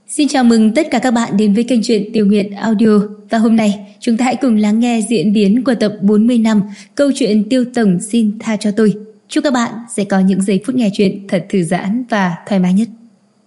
Xin chào mừng tất cả các bạn đến với kênh truyện Tiểu Nguyệt Audio. Và hôm nay chúng ta hãy cùng lắng nghe diễn biến của tập 40 năm câu chuyện Tiêu Tổng xin tha cho tôi. Chúc các bạn sẽ có những giây phút nghe chuyện thật thư giãn và thoải mái nhất.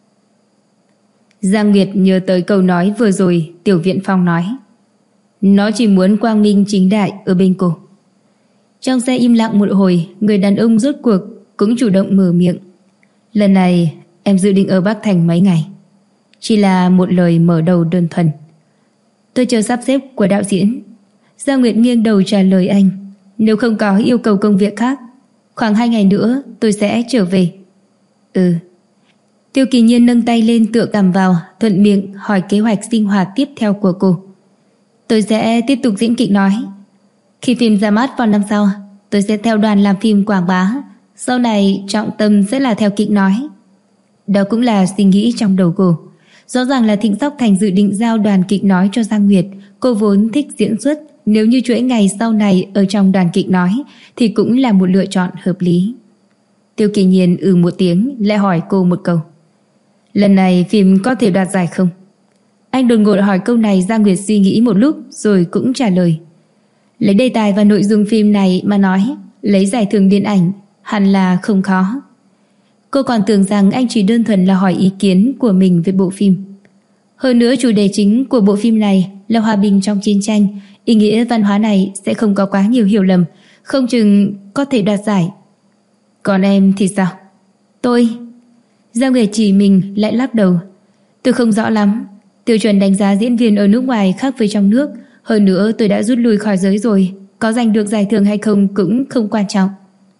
Giang Nguyệt nhớ tới câu nói vừa rồi Tiểu Viện Phong nói. Nó chỉ muốn quang minh chính đại ở bên cô. Trong xe im lặng một hồi, người đàn ông rốt cuộc cũng chủ động mở miệng. Lần này em dự định ở Bắc Thành mấy ngày. Chỉ là một lời mở đầu đơn thuần. Tôi chờ sắp xếp của đạo diễn. Giang Nguyệt nghiêng đầu trả lời anh. Nếu không có yêu cầu công việc khác, khoảng 2 ngày nữa tôi sẽ trở về. Ừ. Tiêu Kỳ Nhiên nâng tay lên tựa cằm vào, thuận miệng hỏi kế hoạch sinh hoạt tiếp theo của cô. Tôi sẽ tiếp tục diễn kịch nói. Khi phim ra mắt vào năm sau, tôi sẽ theo đoàn làm phim quảng bá. Sau này trọng tâm sẽ là theo kịch nói. Đó cũng là suy nghĩ trong đầu cô. Rõ ràng là Thịnh Sóc Thành dự định giao đoàn kịch nói cho Giang Nguyệt. Cô vốn thích diễn xuất. Nếu như chuỗi ngày sau này ở trong đoàn kịch nói thì cũng là một lựa chọn hợp lý. Tiêu Kỳ Nhiên một tiếng, lại hỏi cô một câu. Lần này phim có thể đoạt giải không? Anh đột ngột hỏi câu này. Giang Nguyệt suy nghĩ một lúc rồi cũng trả lời. Lấy đề tài và nội dung phim này mà nói, lấy giải thưởng điện ảnh hẳn là không khó. Cô còn tưởng rằng anh chỉ đơn thuần là hỏi ý kiến của mình về bộ phim. Hơn nữa chủ đề chính của bộ phim này là hòa bình trong chiến tranh. Ý nghĩa văn hóa này sẽ không có quá nhiều hiểu lầm, không chừng có thể đoạt giải. Còn em thì sao? Tôi... Giang Nguyệt chỉ mình lại lắc đầu. Tôi không rõ lắm. Tiêu chuẩn đánh giá diễn viên ở nước ngoài khác với trong nước. Hơn nữa tôi đã rút lui khỏi giới rồi. Có giành được giải thưởng hay không cũng không quan trọng.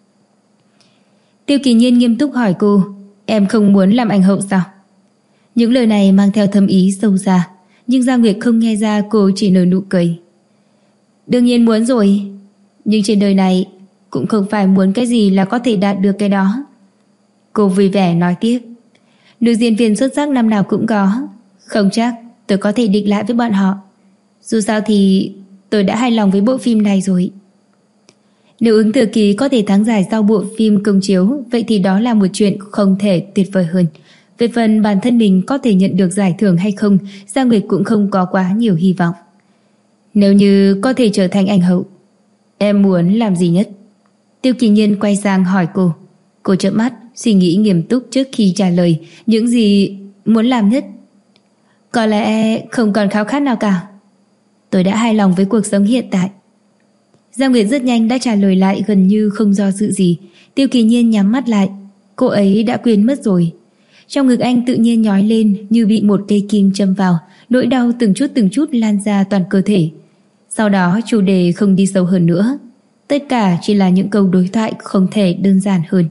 Tiêu Kỳ Nhiên nghiêm túc hỏi cô. Em không muốn làm ảnh hậu sao? Những lời này mang theo thâm ý sâu xa, nhưng Giang Nguyệt không nghe ra, cô chỉ nở nụ cười. Đương nhiên muốn rồi. Nhưng trên đời này cũng không phải muốn cái gì là có thể đạt được cái đó. Cô vui vẻ nói tiếp. Nữ diễn viên xuất sắc năm nào cũng có. Không chắc tôi có thể địch lại với bọn họ. Dù sao thì tôi đã hài lòng với bộ phim này rồi. Nếu ứng thừa ký có thể thắng giải sau bộ phim công chiếu, vậy thì đó là một chuyện không thể tuyệt vời hơn. Về phần bản thân mình có thể nhận được giải thưởng hay không, Giang Nguyệt cũng không có quá nhiều hy vọng. Nếu như có thể trở thành ảnh hậu, em muốn làm gì nhất? Tiêu Kỳ Nhiên quay sang hỏi cô. Cô trợn mắt, suy nghĩ nghiêm túc trước khi trả lời. Những gì muốn làm nhất? Có lẽ không còn khao khát nào cả. Tôi đã hài lòng với cuộc sống hiện tại. Giang Nguyệt rất nhanh đã trả lời lại, gần như không do dự gì. Tiêu Kỳ Nhiên nhắm mắt lại. Cô ấy đã quên mất rồi. Trong ngực anh tự nhiên nhói lên như bị một cây kim châm vào. Nỗi đau từng chút lan ra toàn cơ thể. Sau đó chủ đề không đi sâu hơn nữa. Tất cả chỉ là những câu đối thoại không thể đơn giản hơn.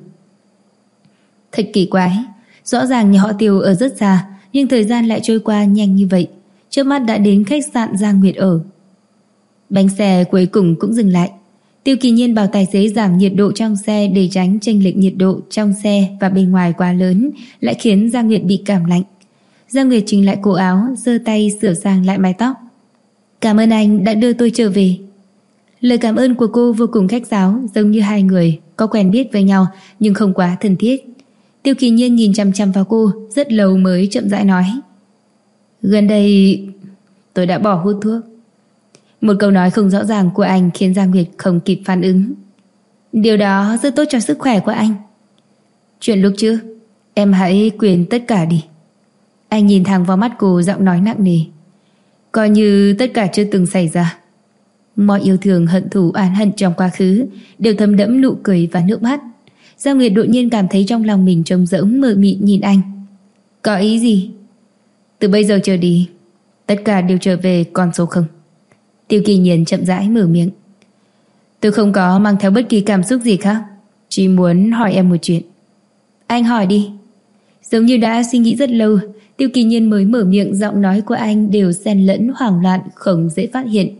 Thật kỳ quái. Rõ ràng nhà họ Tiêu ở rất xa, nhưng thời gian lại trôi qua nhanh như vậy. Trước mắt đã đến khách sạn Giang Nguyệt ở. Bánh xe cuối cùng cũng dừng lại. Tiêu Kỳ Nhiên bảo tài xế giảm nhiệt độ trong xe để tránh chênh lệch nhiệt độ trong xe và bên ngoài quá lớn, lại khiến Giang Nguyệt bị cảm lạnh. Giang Nguyệt chỉnh lại cổ áo, giơ tay sửa sang lại mái tóc. Cảm ơn anh đã đưa tôi trở về. Lời cảm ơn của cô vô cùng khách sáo, giống như hai người có quen biết với nhau nhưng không quá thân thiết. Tiêu Kỳ Nhiên nhìn chằm chằm vào cô rất lâu mới chậm rãi nói. Gần đây tôi đã bỏ hút thuốc. Một câu nói không rõ ràng của anh khiến Giang Nguyệt không kịp phản ứng. Điều đó rất tốt cho sức khỏe của anh. Chuyện lúc trước em hãy quên tất cả đi. Anh nhìn thẳng vào mắt cô, giọng nói nặng nề. Coi như tất cả chưa từng xảy ra. Mọi yêu thương, hận thù, oán hận trong quá khứ đều thấm đẫm nụ cười và nước mắt. Giang Nguyệt đột nhiên cảm thấy trong lòng mình trống rỗng, mờ mịt nhìn anh. Có ý gì? Từ bây giờ trở đi, tất cả đều trở về con số 0. Tiêu Kỳ Nhiên chậm rãi mở miệng. Tôi không có mang theo bất kỳ cảm xúc gì khác, chỉ muốn hỏi em một chuyện. Anh hỏi đi. Giống như đã suy nghĩ rất lâu, Tiêu Kỳ Nhiên mới mở miệng. Giọng nói của anh đều xen lẫn hoảng loạn, không dễ phát hiện.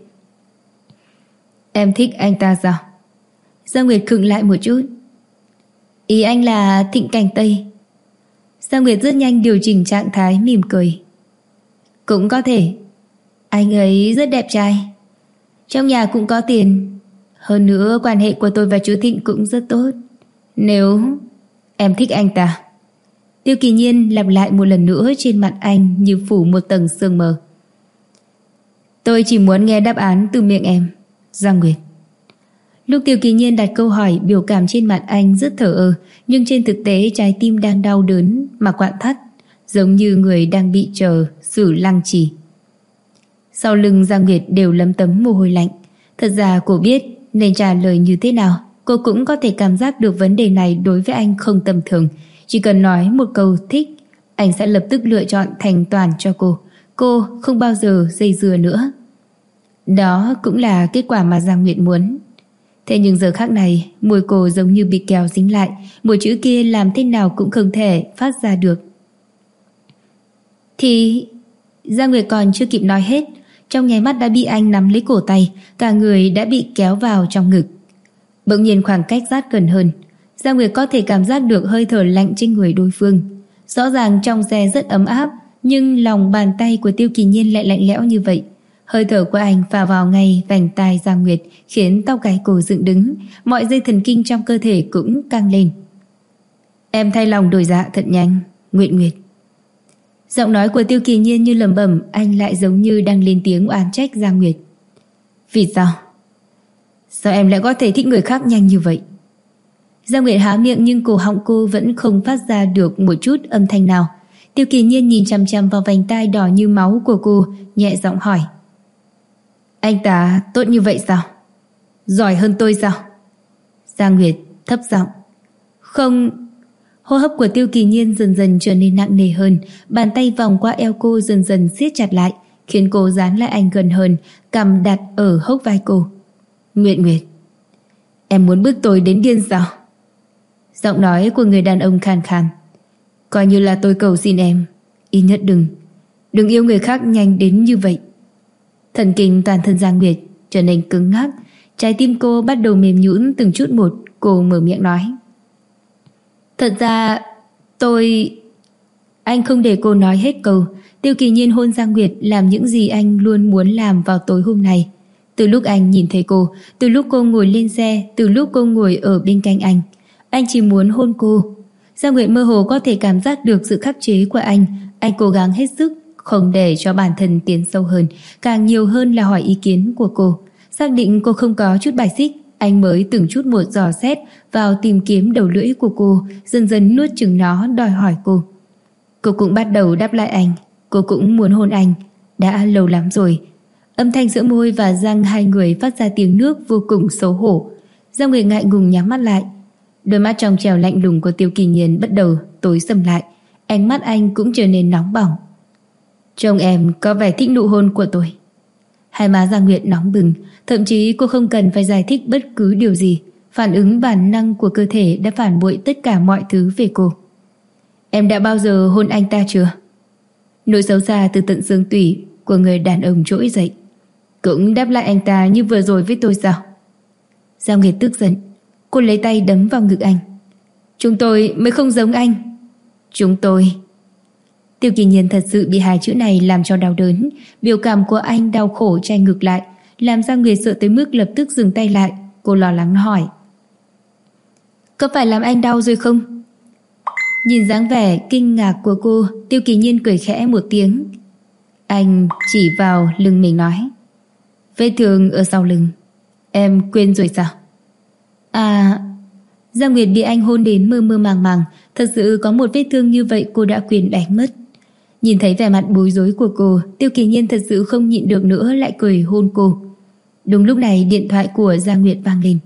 Em thích anh ta sao? Giang Nguyệt khựng lại một chút. Ý anh là Thịnh Cảnh Tây? Giang Nguyệt rất nhanh điều chỉnh trạng thái, mỉm cười. Cũng có thể. Anh ấy rất đẹp trai, trong nhà cũng có tiền. Hơn nữa quan hệ của tôi và chú Thịnh cũng rất tốt. Nếu em thích anh ta, Tiêu Kỳ Nhiên lặp lại một lần nữa trên mặt anh như phủ một tầng sương mờ. Tôi chỉ muốn nghe đáp án từ miệng em, Giang Nguyệt. Lúc Tiêu Kỳ Nhiên đặt câu hỏi, biểu cảm trên mặt anh rất thờ ơ, nhưng trên thực tế trái tim đang đau đớn mà quặn thắt, giống như người đang bị chờ xử lăng trì. Sau lưng Giang Nguyệt đều lấm tấm mồ hôi lạnh. Thật ra cô biết nên trả lời như thế nào. Cô cũng có thể cảm giác được vấn đề này đối với anh không tầm thường. Chỉ cần nói một câu thích, anh sẽ lập tức lựa chọn thành toàn cho cô. Cô không bao giờ dây dưa nữa. Đó cũng là kết quả mà Giang Nguyệt muốn. Thế nhưng giờ khắc này, môi cô giống như bị keo dính lại, một chữ kia làm thế nào cũng không thể phát ra được. Thì Giang Nguyệt còn chưa kịp nói hết, trong nháy mắt đã bị anh nắm lấy cổ tay, cả người đã bị kéo vào trong ngực. Bỗng nhiên khoảng cách sát gần hơn, Giang Nguyệt có thể cảm giác được hơi thở lạnh trên người đối phương. Rõ ràng trong xe rất ấm áp, nhưng lòng bàn tay của Tiêu Kỳ Nhiên lại lạnh lẽo như vậy. Hơi thở của anh phả vào ngay vành tai Giang Nguyệt, khiến tóc gáy cô dựng đứng, mọi dây thần kinh trong cơ thể cũng căng lên. Em thay lòng đổi dạ thật nhanh, Nguyệt Nguyệt. Giọng nói của Tiêu Kỳ Nhiên như lẩm bẩm, anh lại giống như đang lên tiếng oán trách Giang Nguyệt. Vì sao? Sao em lại có thể thích người khác nhanh như vậy? Giang Nguyệt há miệng nhưng cổ họng cô vẫn không phát ra được một chút âm thanh nào. Tiêu Kỳ Nhiên nhìn chằm chằm vào vành tai đỏ như máu của cô, nhẹ giọng hỏi. Anh ta tốt như vậy sao? Giỏi hơn tôi sao? Giang Nguyệt thấp giọng. Không. Hô hấp của Tiêu Kỳ Nhiên dần dần trở nên nặng nề hơn, bàn tay vòng qua eo cô dần dần siết chặt lại, khiến cô dán lại anh gần hơn, cằm đặt ở hốc vai cô. Nguyệt Nguyệt, em muốn bức tôi đến điên sao? Giọng nói của người đàn ông khàn khàn. Coi như là tôi cầu xin em, ít nhất đừng yêu người khác nhanh đến như vậy. Thần kinh toàn thân Giang Nguyệt trở nên cứng ngắc, trái tim cô bắt đầu mềm nhũn từng chút một. Cô mở miệng nói. Thật ra Anh không để cô nói hết câu. Tiêu Kỳ Nhiên hôn Giang Nguyệt, làm những gì anh luôn muốn làm vào tối hôm nay. Từ lúc anh nhìn thấy cô, từ lúc cô ngồi lên xe, từ lúc cô ngồi ở bên cạnh anh chỉ muốn hôn cô. Giang Nguyệt mơ hồ có thể cảm giác được sự khắc chế của anh. Anh cố gắng hết sức không để cho bản thân tiến sâu hơn, càng nhiều hơn là hỏi ý kiến của cô. Xác định cô không có chút bài xích, anh mới từng chút một dò xét vào tìm kiếm đầu lưỡi của cô, dần dần nuốt chửng nó đòi hỏi cô. Cô cũng bắt đầu đáp lại anh. Cô cũng muốn hôn anh. Đã lâu lắm rồi. Âm thanh giữa môi và răng hai người phát ra tiếng nước vô cùng xấu hổ. Giang Nguyệt ngại ngùng nhắm mắt lại. Đôi mắt trong trẻo lạnh lùng của Tiêu Kỳ Nhiên bắt đầu tối sầm lại. Ánh mắt anh cũng trở nên nóng bỏng. Trông em có vẻ thích nụ hôn của tôi. Hai má Giang Nguyệt nóng bừng, thậm chí cô không cần phải giải thích bất cứ điều gì. Phản ứng bản năng của cơ thể đã phản bội tất cả mọi thứ về cô. Em đã bao giờ hôn anh ta chưa? Nỗi xấu xa từ tận xương tủy của người đàn ông trỗi dậy. Cũng đáp lại anh ta như vừa rồi với tôi sao? Giang Nguyệt tức giận. Cô lấy tay đấm vào ngực anh. Chúng tôi mới không giống anh. Chúng tôi. Tiêu Kỳ Nhiên thật sự bị hai chữ này làm cho đau đớn. Biểu cảm của anh đau khổ chạy ngược lại, làm Giang Nguyệt sợ tới mức lập tức dừng tay lại. Cô lo lắng hỏi. Có phải làm anh đau rồi không? Nhìn dáng vẻ kinh ngạc của cô, Tiêu Kỳ Nhiên cười khẽ một tiếng. Anh chỉ vào lưng mình nói. Vết thương ở sau lưng. Em quên rồi sao? À... Giang Nguyệt bị anh hôn đến mơ mơ màng màng. Thật sự có một vết thương như vậy cô đã quên đánh mất. Nhìn thấy vẻ mặt bối rối của cô, Tiêu Kỳ Nhiên thật sự không nhịn được nữa, lại cười hôn cô. Đúng lúc này điện thoại của Giang Nguyệt vang lên.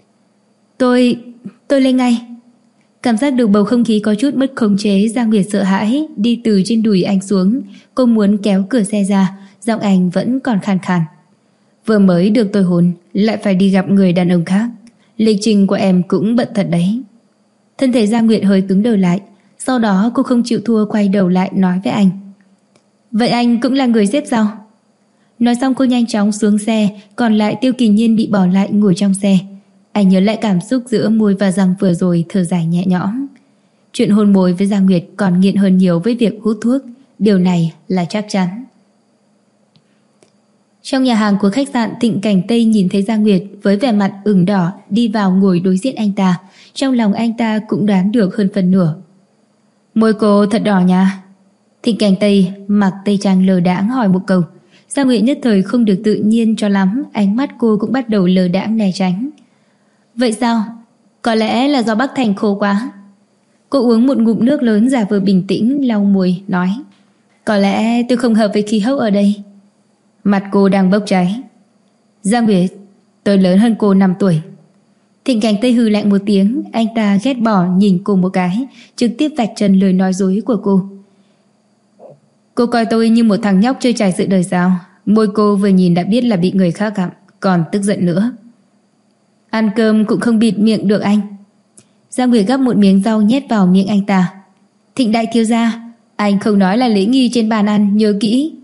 Tôi lên ngay. Cảm giác được bầu không khí có chút mất khống chế, Giang Nguyệt sợ hãi đi từ trên đùi anh xuống. Cô muốn kéo cửa xe ra, giọng anh vẫn còn khàn khàn. Vừa mới được tôi hôn, lại phải đi gặp người đàn ông khác. Lịch trình của em cũng bận thật đấy. Thân thể Giang Nguyệt hơi cứng đờ lại. Sau đó cô không chịu thua, quay đầu lại nói với anh. Vậy anh cũng là người xếp sao? Nói xong cô nhanh chóng xuống xe. Còn lại Tiêu Kỳ Nhiên bị bỏ lại ngồi trong xe. Anh nhớ lại cảm xúc giữa môi và răng vừa rồi, thở dài nhẹ nhõm. Chuyện hôn môi với Giang Nguyệt còn nghiện hơn nhiều với việc hút thuốc. Điều này là chắc chắn. Trong nhà hàng của khách sạn Thịnh Cảnh Tây nhìn thấy Giang Nguyệt với vẻ mặt ửng đỏ đi vào ngồi đối diện anh ta. Trong lòng anh ta cũng đoán được hơn phần nửa. Môi cô thật đỏ nha. Thịnh Cảnh Tây mặc tây trang lờ đãng hỏi một câu. Giang Nguyệt nhất thời không được tự nhiên cho lắm, ánh mắt cô cũng bắt đầu lờ đãng né tránh. Vậy sao? Có lẽ là do Bắc Thành khô quá. Cô uống một ngụm nước lớn giả vờ bình tĩnh, lau môi, nói. Có lẽ tôi không hợp với khí hậu ở đây. Mặt cô đang bốc cháy. Giang Nguyệt, tôi lớn hơn cô 5 tuổi. Thịnh Cảnh Tây hừ lạnh một tiếng, anh ta ghét bỏ nhìn cô một cái, trực tiếp vạch trần lời nói dối của cô. Cô coi tôi như một thằng nhóc chơi trải sự đời sao? Môi cô vừa nhìn đã biết là bị người khác gặm, còn tức giận nữa. Ăn cơm cũng không bịt miệng được anh. Giang Nguyệt gắp một miếng rau nhét vào miệng anh ta. Thịnh đại thiếu gia, anh không nói là lễ nghi trên bàn ăn, nhớ kỹ.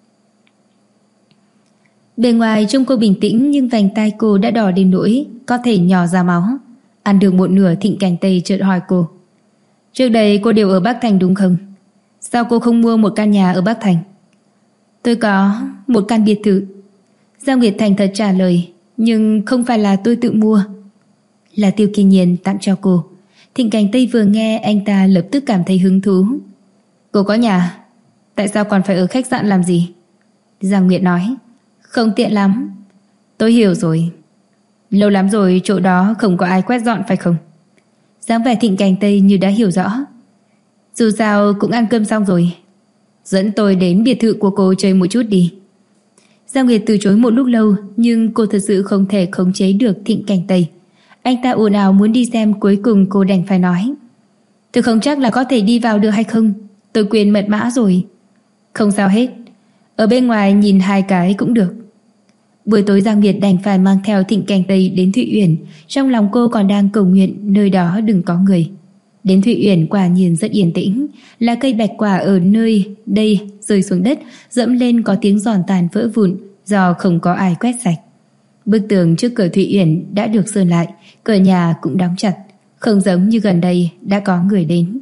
Bề ngoài trông cô bình tĩnh, nhưng vành tai cô đã đỏ đến nỗi có thể nhỏ ra máu. Ăn được một nửa, Thịnh Cảnh Tây chợt hỏi cô. Trước đây cô đều ở Bắc Thành đúng không? Sao cô không mua một căn nhà ở Bắc Thành? Tôi có một căn biệt thự. Giang Nguyệt thành thật trả lời. Nhưng không phải là tôi tự mua, là Tiêu Kỳ Nhiên tặng cho cô. Thịnh Cảnh Tây vừa nghe, anh ta lập tức cảm thấy hứng thú. Cô có nhà, tại sao còn phải ở khách sạn làm gì? Giang Nguyệt nói. Không tiện lắm. Tôi hiểu rồi. Lâu lắm rồi chỗ đó không có ai quét dọn phải không? Dáng vẻ Thịnh Cảnh Tây như đã hiểu rõ. Dù sao cũng ăn cơm xong rồi, dẫn tôi đến biệt thự của cô chơi một chút đi. Giang Nguyệt từ chối một lúc lâu, nhưng cô thật sự không thể khống chế được Thịnh Cảnh Tây. Anh ta ồn ào muốn đi xem, cuối cùng cô đành phải nói. Tôi không chắc là có thể đi vào được hay không, tôi quên mật mã rồi. Không sao hết, ở bên ngoài nhìn 2 cái cũng được. Buổi tối Giang Nguyệt đành phải mang theo Thịnh Cảnh Tây đến Thụy Uyển. Trong lòng cô còn đang cầu nguyện nơi đó đừng có người. Đến Thụy Uyển quả nhiên rất yên tĩnh. Lá cây bạch quả ở nơi đây rơi xuống đất, dẫm lên có tiếng giòn tàn vỡ vụn do không có ai quét sạch. Bức tường trước cửa Thụy Uyển đã được sơn lại, cửa nhà cũng đóng chặt, không giống như gần đây đã có người đến.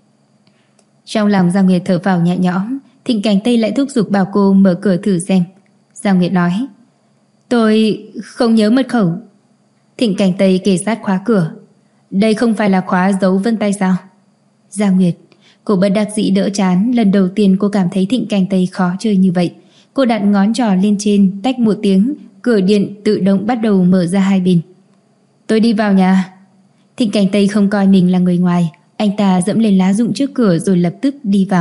Trong lòng Giang Nguyệt thở phào nhẹ nhõm. Thịnh Cảnh Tây lại thúc giục bảo cô mở cửa thử xem. Giang Nguyệt nói. Tôi không nhớ mật khẩu. Thịnh Cảnh Tây kề sát khóa cửa. Đây không phải là khóa dấu vân tay sao? Giang Nguyệt, cô bất đắc dĩ đỡ chán. Lần đầu tiên cô cảm thấy Thịnh Cảnh Tây khó chơi như vậy. Cô đặt ngón trỏ lên trên, tách một tiếng, cửa điện tự động bắt đầu mở ra hai bên. Tôi đi vào nhà. Thịnh Cảnh Tây không coi mình là người ngoài. Anh ta dẫm lên lá rụng trước cửa rồi lập tức đi vào.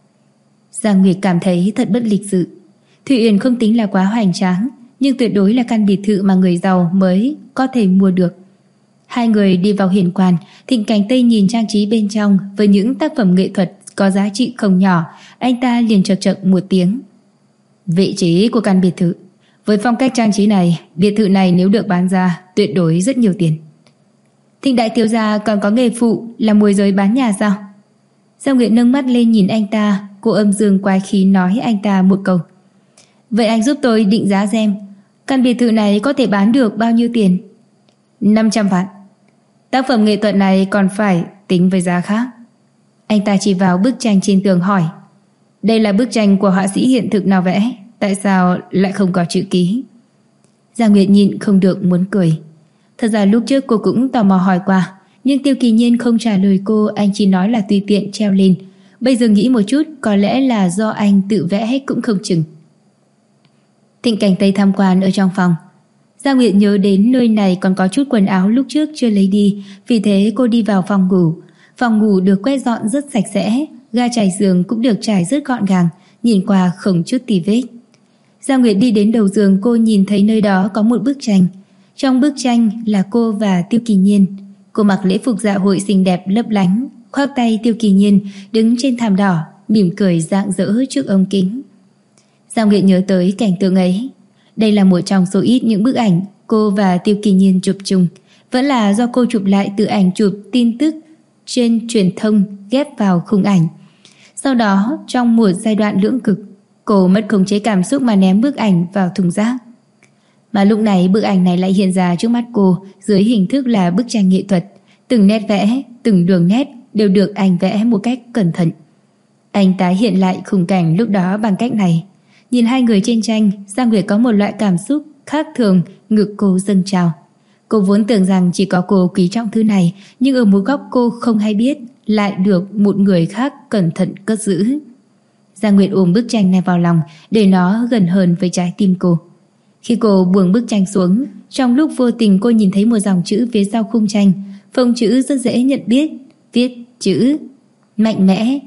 Giang Nguyệt cảm thấy thật bất lịch sự. Thụy Uyển không tính là quá hoành tráng, nhưng tuyệt đối là căn biệt thự mà người giàu mới có thể mua được. Hai người đi vào hiển quan. Thịnh Cảnh Tây nhìn trang trí bên trong với những tác phẩm nghệ thuật có giá trị không nhỏ. Anh ta liền chậc chậc một tiếng. Vị trí của căn biệt thự, với phong cách trang trí này, biệt thự này nếu được bán ra tuyệt đối rất nhiều tiền. Thịnh đại thiếu gia còn có nghề phụ là môi giới bán nhà sao? Giang Nguyệt nâng mắt lên nhìn anh ta. Cô âm dương quái khí nói anh ta một câu. Vậy anh giúp tôi định giá xem căn biệt thự này có thể bán được bao nhiêu tiền? 500 vạn. Tác phẩm nghệ thuật này còn phải tính với giá khác. Anh ta chỉ vào bức tranh trên tường hỏi. Đây là bức tranh của họa sĩ hiện thực nào vẽ? Tại sao lại không có chữ ký? Giang Nguyệt nhịn không được muốn cười. Thật ra lúc trước cô cũng tò mò hỏi qua, nhưng Tiêu Kỳ Nhiên không trả lời cô. Anh chỉ nói là tùy tiện treo lên. Bây giờ nghĩ một chút, có lẽ là do anh tự vẽ hết cũng không chừng. Thịnh Cảnh Tây tham quan ở trong phòng. Giang Nguyệt nhớ đến nơi này còn có chút quần áo lúc trước chưa lấy đi, vì thế cô đi vào phòng ngủ. Phòng ngủ được quét dọn rất sạch sẽ, ga trải giường cũng được trải rất gọn gàng, nhìn qua không chút tì vết. Giang Nguyệt đi đến đầu giường, cô nhìn thấy nơi đó có một bức tranh. Trong bức tranh là cô và Tiêu Kỳ Nhiên. Cô mặc lễ phục dạ hội xinh đẹp lấp lánh, khoác tay Tiêu Kỳ Nhiên đứng trên thảm đỏ, mỉm cười rạng rỡ trước ống kính. Giang Nguyệt nhớ tới cảnh tượng ấy. Đây là một trong số ít những bức ảnh cô và Tiêu Kỳ Nhiên chụp chung. Vẫn là do cô chụp lại từ ảnh chụp tin tức trên truyền thông ghép vào khung ảnh. Sau đó trong một giai đoạn lưỡng cực, cô mất khống chế cảm xúc mà ném bức ảnh vào thùng rác. Mà lúc này bức ảnh này lại hiện ra trước mắt cô dưới hình thức là bức tranh nghệ thuật. Từng nét vẽ, từng đường nét đều được anh vẽ một cách cẩn thận. Anh tái hiện lại khung cảnh lúc đó bằng cách này. Nhìn hai người trên tranh, Giang Nguyệt có một loại cảm xúc khác thường, ngực cô dâng trào. Cô vốn tưởng rằng chỉ có cô quý trọng thứ này, nhưng ở một góc cô không hay biết lại được một người khác cẩn thận cất giữ. Giang Nguyệt ôm bức tranh này vào lòng để nó gần hơn với trái tim cô. Khi cô buông bức tranh xuống, trong lúc vô tình cô nhìn thấy một dòng chữ phía sau khung tranh. Phông chữ rất dễ nhận biết, viết chữ mạnh mẽ.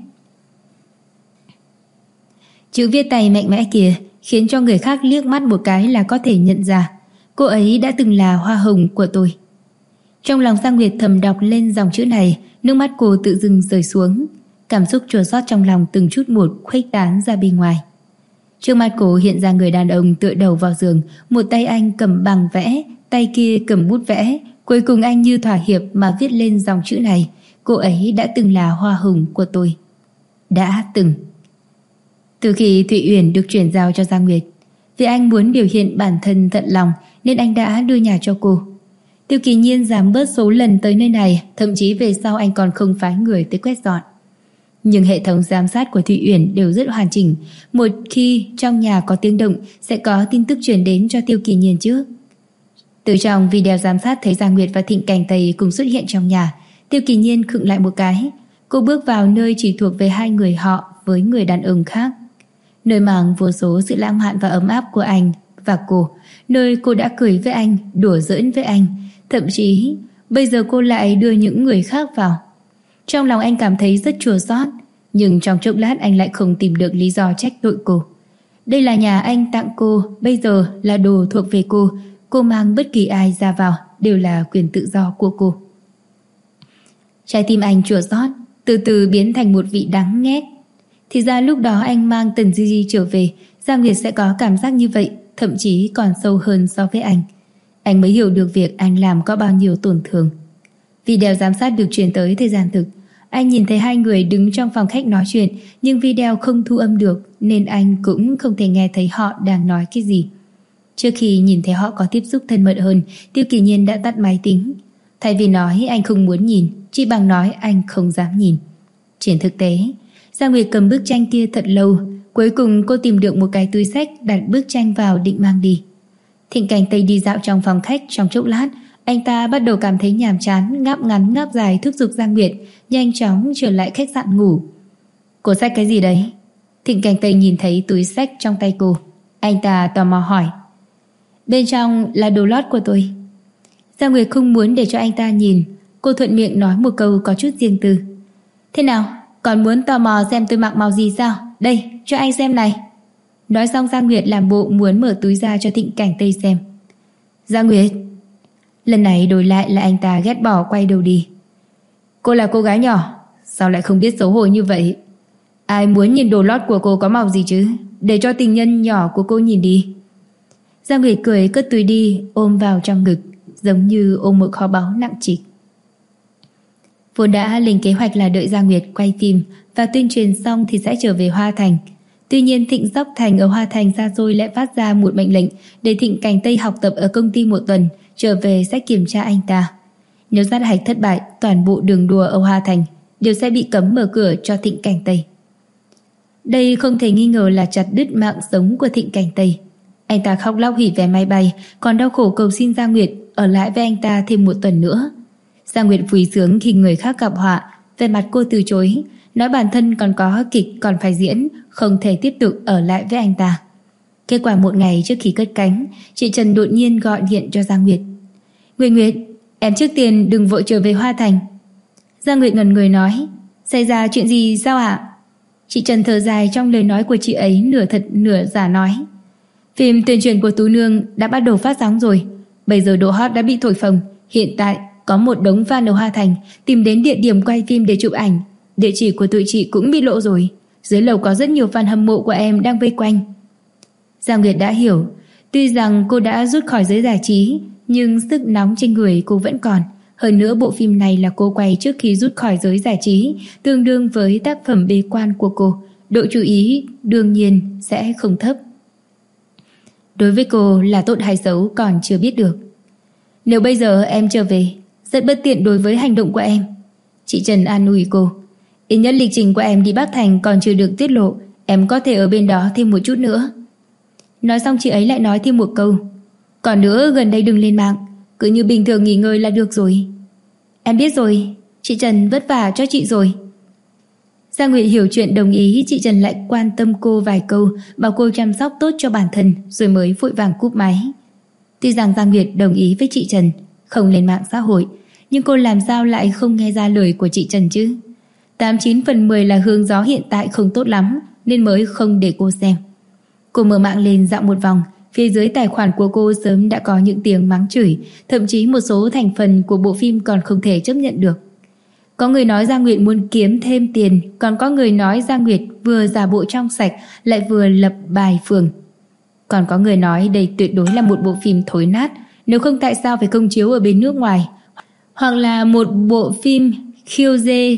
Chữ viết tay mạnh mẽ kia khiến cho người khác liếc mắt một cái là có thể nhận ra cô ấy đã từng là hoa hồng của tôi. Trong lòng Giang Nguyệt thầm đọc lên dòng chữ này, nước mắt cô tự dưng rơi xuống. Cảm xúc chua xót trong lòng từng chút một khuếch tán ra bên ngoài. Trước mặt cô hiện ra người đàn ông tựa đầu vào giường, một tay anh cầm bằng vẽ, tay kia cầm bút vẽ. Cuối cùng anh như thỏa hiệp mà viết lên dòng chữ này: cô ấy đã từng là hoa hồng của tôi. Đã từng. Từ khi Thụy Uyển được chuyển giao cho Giang Nguyệt, vì anh muốn biểu hiện bản thân tận lòng nên anh đã đưa nhà cho cô. Tiêu Kỳ Nhiên giảm bớt số lần tới nơi này, thậm chí về sau anh còn không phái người tới quét dọn. Nhưng hệ thống giám sát của Thụy Uyển đều rất hoàn chỉnh. Một khi trong nhà có tiếng động sẽ có tin tức truyền đến cho Tiêu Kỳ Nhiên trước. Từ trong video giám sát thấy Giang Nguyệt và Thịnh Cảnh Tây cùng xuất hiện trong nhà. Tiêu Kỳ Nhiên khựng lại một cái. Cô bước vào nơi chỉ thuộc về hai người họ với người đàn ông khác, nơi mang vô số sự lãng mạn và ấm áp của anh và cô, nơi cô đã cười với anh, đùa giỡn với anh. Thậm chí bây giờ cô lại đưa những người khác vào. Trong lòng anh cảm thấy rất chua xót, nhưng trong chốc lát anh lại không tìm được lý do trách tội cô. Đây là nhà anh tặng cô, bây giờ là đồ thuộc về cô mang bất kỳ ai ra vào đều là quyền tự do của cô. Trái tim anh chua xót từ từ biến thành một vị đắng nghét. Thì ra lúc đó anh mang Tần Di Di trở về, Giang Nguyệt sẽ có cảm giác như vậy, thậm chí còn sâu hơn so với anh. Anh mới hiểu được việc anh làm có bao nhiêu tổn thương. Video giám sát được truyền tới thời gian thực. Anh nhìn thấy hai người đứng trong phòng khách nói chuyện, nhưng video không thu âm được nên anh cũng không thể nghe thấy họ đang nói cái gì. Trước khi nhìn thấy họ có tiếp xúc thân mật hơn, Tiêu Kỳ Nhiên đã tắt máy tính. Thay vì nói anh không muốn nhìn, chỉ bằng nói anh không dám nhìn. Trên thực tế, Giang Nguyệt cầm bức tranh kia thật lâu. Cuối cùng cô tìm được một cái túi xách, đặt bức tranh vào định mang đi. Thịnh Cảnh Tây đi dạo trong phòng khách trong chốc lát, anh ta bắt đầu cảm thấy nhàm chán, ngáp ngắn ngáp dài thúc giục Giang Nguyệt nhanh chóng trở lại khách sạn ngủ. Cô xách cái gì đấy? Thịnh Cảnh Tây nhìn thấy túi xách trong tay cô, anh ta tò mò hỏi. Bên trong là đồ lót của tôi. Giang Nguyệt không muốn để cho anh ta nhìn, cô thuận miệng nói một câu có chút riêng tư. Thế nào, còn muốn tò mò xem tôi mặc màu gì sao? Đây, cho anh xem này. Nói xong Giang Nguyệt làm bộ muốn mở túi ra cho Thịnh Cảnh Tây xem. Giang Nguyệt. Lần này đổi lại là anh ta ghét bỏ quay đầu đi. Cô là cô gái nhỏ, sao lại không biết xấu hổ như vậy? Ai muốn nhìn đồ lót của cô có màu gì chứ? Để cho tình nhân nhỏ của cô nhìn đi. Giang Nguyệt cười cất túi đi, ôm vào trong ngực, giống như ôm một kho báu nặng trịch. Vốn đã lên kế hoạch là đợi Giang Nguyệt quay phim và tuyên truyền xong thì sẽ trở về Hoa Thành. Tuy nhiên Thịnh Dốc Thành ở Hoa Thành ra rồi lại phát ra một mệnh lệnh để Thịnh Cảnh Tây học tập ở công ty một tuần, trở về sẽ kiểm tra anh ta. Nếu sát hạch thất bại, toàn bộ đường đua ở Hoa Thành đều sẽ bị cấm mở cửa cho Thịnh Cảnh Tây. Đây không thể nghi ngờ là chặt đứt mạng sống của Thịnh Cảnh Tây. Anh ta khóc lóc hủy vé máy bay, còn đau khổ cầu xin Giang Nguyệt ở lại với anh ta thêm một tuần nữa. Giang Nguyệt vui sướng khi người khác gặp họa, về mặt cô từ chối, nói bản thân còn có kịch còn phải diễn, không thể tiếp tục ở lại với anh ta. Kết quả một ngày trước khi cất cánh, chị Trần đột nhiên gọi điện cho Giang Nguyệt. Nguyệt, em trước tiên đừng vội trở về Hoa Thành. Giang Nguyệt ngẩn người nói, xảy ra chuyện gì sao ạ? Chị Trần thở dài, trong lời nói của chị ấy nửa thật nửa giả nói. Phim tuyên truyền của Tú Nương đã bắt đầu phát sóng rồi, bây giờ độ hot đã bị thổi phồng. Hiện tại có một đống fan ở Hoa Thành tìm đến địa điểm quay phim để chụp ảnh. Địa chỉ của tụi chị cũng bị lộ rồi. Dưới lầu có rất nhiều fan hâm mộ của em đang vây quanh. Giang Nguyệt đã hiểu, tuy rằng cô đã rút khỏi giới giải trí, nhưng sức nóng trên người cô vẫn còn. Hơn nữa bộ phim này là cô quay trước khi rút khỏi giới giải trí, tương đương với tác phẩm bế quan của cô. Độ chú ý đương nhiên sẽ không thấp. Đối với cô là tốt hay xấu còn chưa biết được. Nếu bây giờ em trở về, rất bất tiện đối với hành động của em. Chị Trần an ủi cô. Ít nhất lịch trình của em đi Bắc Thành còn chưa được tiết lộ, em có thể ở bên đó thêm một chút nữa. Nói xong chị ấy lại nói thêm một câu. Còn nữa gần đây đừng lên mạng, cứ như bình thường nghỉ ngơi là được rồi. Em biết rồi. Chị Trần vất vả cho chị rồi. Giang Nguyệt hiểu chuyện đồng ý, chị Trần lại quan tâm cô vài câu, bảo cô chăm sóc tốt cho bản thân rồi mới vội vàng cúp máy. Tuy rằng Giang Nguyệt đồng ý với chị Trần không lên mạng xã hội, nhưng cô làm sao lại không nghe ra lời của chị Trần chứ? 89 phần 10 là hướng gió hiện tại không tốt lắm nên mới không để cô xem. Cô mở mạng lên dạo một vòng, phía dưới tài khoản của cô sớm đã có những tiếng mắng chửi, thậm chí một số thành phần của bộ phim còn không thể chấp nhận được. Có người nói Giang Nguyệt muốn kiếm thêm tiền, còn có người nói Giang Nguyệt vừa giả bộ trong sạch lại vừa lập bài phường. Còn có người nói đây tuyệt đối là một bộ phim thối nát, nếu không tại sao phải công chiếu ở bên nước ngoài, hoặc là một bộ phim khiêu dê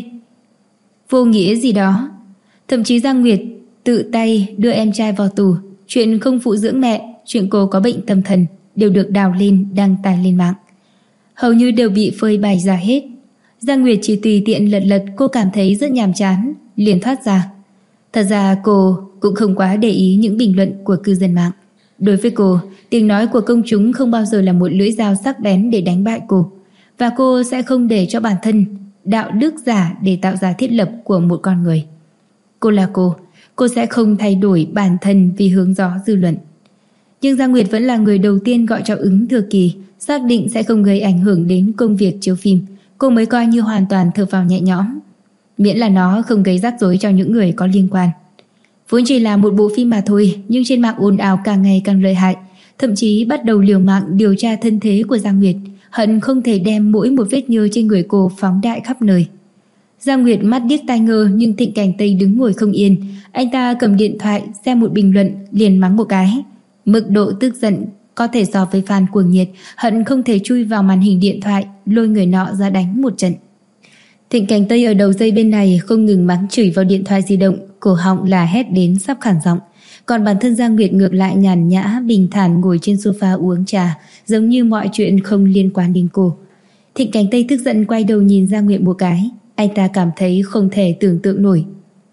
vô nghĩa gì đó. Thậm chí Giang Nguyệt tự tay đưa em trai vào tù, chuyện không phụ dưỡng mẹ, chuyện cô có bệnh tâm thần đều được đào lên đăng tải lên mạng, hầu như đều bị phơi bày ra hết. Giang Nguyệt chỉ tùy tiện lật, cô cảm thấy rất nhàm chán, liền thoát ra. Thật ra cô cũng không quá để ý những bình luận của cư dân mạng. Đối với cô, tiếng nói của công chúng không bao giờ là một lưỡi dao sắc bén để đánh bại cô, và cô sẽ không để cho bản thân đạo đức giả để tạo ra thiết lập của một con người. Cô là cô sẽ không thay đổi bản thân vì hướng gió dư luận. Nhưng Giang Nguyệt vẫn là người đầu tiên gọi cho ứng thừa kỳ, xác định sẽ không gây ảnh hưởng đến công việc chiếu phim. Cô mới coi như hoàn toàn thở phào nhẹ nhõm, miễn là nó không gây rắc rối cho những người có liên quan. Vốn chỉ là một bộ phim mà thôi, nhưng trên mạng ồn ào càng ngày càng lợi hại, thậm chí bắt đầu liều mạng điều tra thân thế của Giang Nguyệt, hận không thể đem mỗi một vết nhơ trên người cô phóng đại khắp nơi. Giang Nguyệt mắt điếc tai ngơ, nhưng Thịnh Cảnh Tây đứng ngồi không yên. Anh ta cầm điện thoại xem một bình luận liền mắng một cái. Mức độ tức giận có thể so với fan cuồng nhiệt, hận không thể chui vào màn hình điện thoại lôi người nọ ra đánh một trận. Thịnh Cảnh Tây ở đầu dây bên này không ngừng mắng chửi vào điện thoại di động, cổ họng là hét đến sắp khản giọng. Còn bản thân Giang Nguyệt ngược lại nhàn nhã bình thản ngồi trên sofa uống trà, giống như mọi chuyện không liên quan đến cô. Thịnh Cảnh Tây tức giận quay đầu nhìn Giang Nguyệt một cái, anh ta cảm thấy không thể tưởng tượng nổi.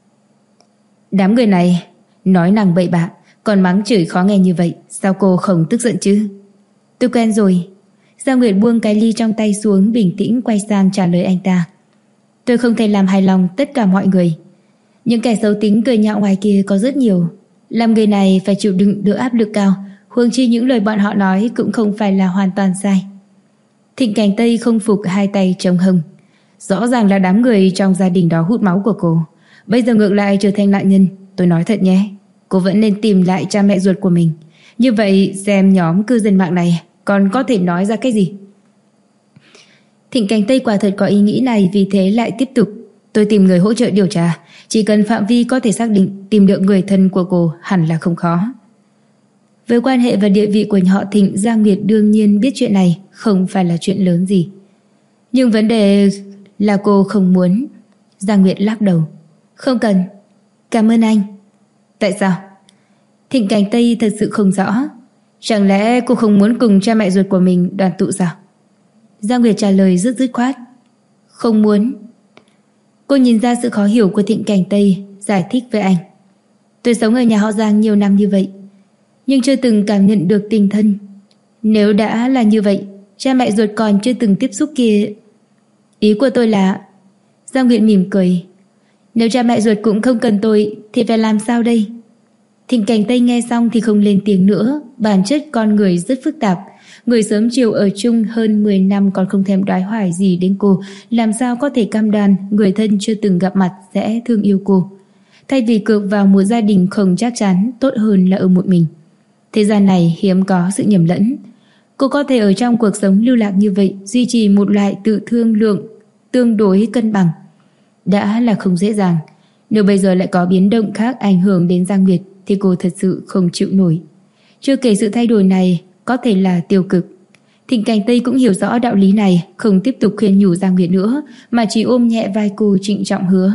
Đám người này nói nàng bậy bạ, còn mắng chửi khó nghe như vậy, sao cô không tức giận chứ? Tôi quen rồi. Giang Nguyệt buông cái ly trong tay xuống, bình tĩnh quay sang trả lời anh ta. Tôi không thể làm hài lòng tất cả mọi người. Những kẻ xấu tính cười nhạo ngoài kia có rất nhiều. Làm người này phải chịu đựng được áp lực cao, huống chi những lời bọn họ nói cũng không phải là hoàn toàn sai. Thịnh Cảnh Tây không phục, hai tay chống hông. Rõ ràng là đám người trong gia đình đó hút máu của cô, bây giờ ngược lại trở thành nạn nhân. Tôi nói thật nhé, cô vẫn nên tìm lại cha mẹ ruột của mình. Như vậy xem nhóm cư dân mạng này còn có thể nói ra cái gì. Thịnh Cảnh Tây quả thật có ý nghĩ này, vì thế lại tiếp tục. Tôi tìm người hỗ trợ điều tra, chỉ cần phạm vi có thể xác định, tìm được người thân của cô hẳn là không khó. Với quan hệ và địa vị của nhà họ Thịnh, Giang Nguyệt đương nhiên biết chuyện này không phải là chuyện lớn gì. Nhưng vấn đề là cô không muốn. Giang Nguyệt lắc đầu. Không cần, cảm ơn anh. Tại sao? Thịnh Cảnh Tây thật sự không rõ. Chẳng lẽ cô không muốn cùng cha mẹ ruột của mình đoàn tụ sao? Giang Nguyệt trả lời rất dứt khoát. Không muốn. Cô nhìn ra sự khó hiểu của Thịnh Cảnh Tây, giải thích với anh. Tôi sống ở nhà họ Giang nhiều năm như vậy, nhưng chưa từng cảm nhận được tình thân. Nếu đã là như vậy, cha mẹ ruột còn chưa từng tiếp xúc kia. Ý của tôi là... Giang Nguyệt mỉm cười. Nếu cha mẹ ruột cũng không cần tôi thì phải làm sao đây? Thịnh Cảnh Tây nghe xong thì không lên tiếng nữa. Bản chất con người rất phức tạp. Người sớm chiều ở chung hơn 10 năm còn không thèm đoái hoài gì đến cô, làm sao có thể cam đoan người thân chưa từng gặp mặt sẽ thương yêu cô. Thay vì cược vào một gia đình không chắc chắn, tốt hơn là ở một mình. Thế gian này hiếm có sự nhầm lẫn. Cô có thể ở trong cuộc sống lưu lạc như vậy, duy trì một loại tự thương lượng tương đối cân bằng, đã là không dễ dàng. Nếu bây giờ lại có biến động khác ảnh hưởng đến Giang Nguyệt thì cô thật sự không chịu nổi. Chưa kể sự thay đổi này có thể là tiêu cực. Thịnh Cảnh Tây cũng hiểu rõ đạo lý này, không tiếp tục khuyên nhủ Giang Nguyệt nữa, mà chỉ ôm nhẹ vai cô trịnh trọng hứa.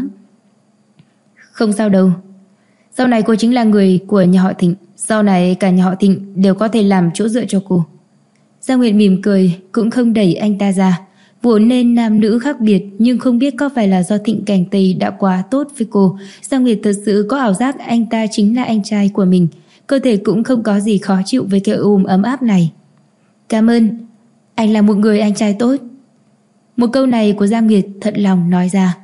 Không sao đâu. Sau này cô chính là người của nhà họ Thịnh. Sau này cả nhà họ Thịnh đều có thể làm chỗ dựa cho cô. Giang Nguyệt mỉm cười, cũng không đẩy anh ta ra. Vốn nên nam nữ khác biệt, nhưng không biết có phải là do Thịnh Cảnh Tây đã quá tốt với cô, Giang Nguyệt thật sự có ảo giác anh ta chính là anh trai của mình. Cơ thể cũng không có gì khó chịu với cái ôm ấm áp này. Cảm ơn, anh là một người anh trai tốt. Một câu này của Giang Nguyệt thật lòng nói ra.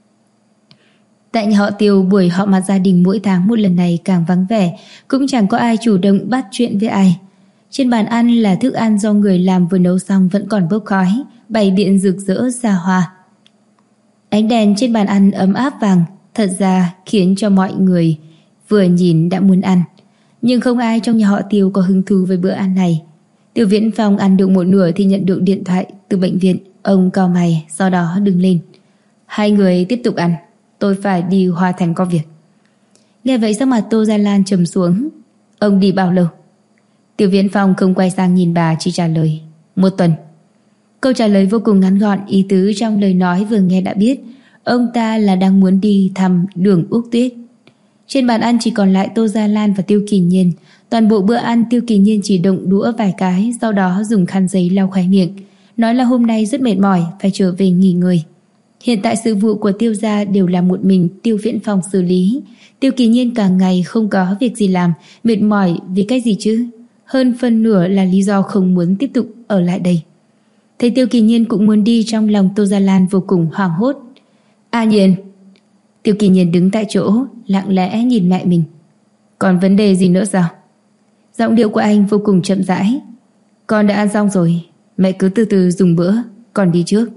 Tại nhà họ Tiêu, buổi họp mặt gia đình mỗi tháng một lần này càng vắng vẻ, cũng chẳng có ai chủ động bắt chuyện với ai. Trên bàn ăn là thức ăn do người làm vừa nấu xong vẫn còn bốc khói, bày biện rực rỡ xa hoa. Ánh đèn trên bàn ăn ấm áp vàng, thật ra khiến cho mọi người vừa nhìn đã muốn ăn. Nhưng không ai trong nhà họ Tiêu có hứng thú với bữa ăn này. Tiêu Viễn Phong ăn được một nửa thì nhận được điện thoại từ bệnh viện. Ông cau mày, sau đó đứng lên. Hai người tiếp tục ăn, tôi phải đi Hoa Thành có việc. Nghe vậy sắc mặt Tô Gia Lan trầm xuống. Ông đi bao lâu? Tiêu Viễn Phong không quay sang nhìn bà, chỉ trả lời 1 tuần. Câu trả lời vô cùng ngắn gọn, ý tứ trong lời nói vừa nghe đã biết ông ta là đang muốn đi thăm Đường Úc Tuyết. Trên bàn ăn chỉ còn lại Tô Gia Lan và Tiêu Kỳ Nhiên. Toàn bộ bữa ăn Tiêu Kỳ Nhiên chỉ động đũa vài cái, sau đó dùng khăn giấy lau khóe miệng, nói là hôm nay rất mệt mỏi, phải trở về nghỉ ngơi. Hiện tại sự vụ của Tiêu gia đều là một mình Tiêu Viễn Phong xử lý. Tiêu Kỳ Nhiên cả ngày không có việc gì làm, mệt mỏi vì cái gì chứ? Hơn phân nửa là lý do không muốn tiếp tục ở lại đây. Thấy Tiêu Kỳ Nhiên cũng muốn đi, trong lòng Tô Gia Lan vô cùng hoảng hốt. A Nhiên. Tiêu Kỳ Nhiên đứng tại chỗ, lặng lẽ nhìn mẹ mình. Còn vấn đề gì nữa sao? Giọng điệu của anh vô cùng chậm rãi. Con đã ăn xong rồi, mẹ cứ từ từ dùng bữa, con đi trước.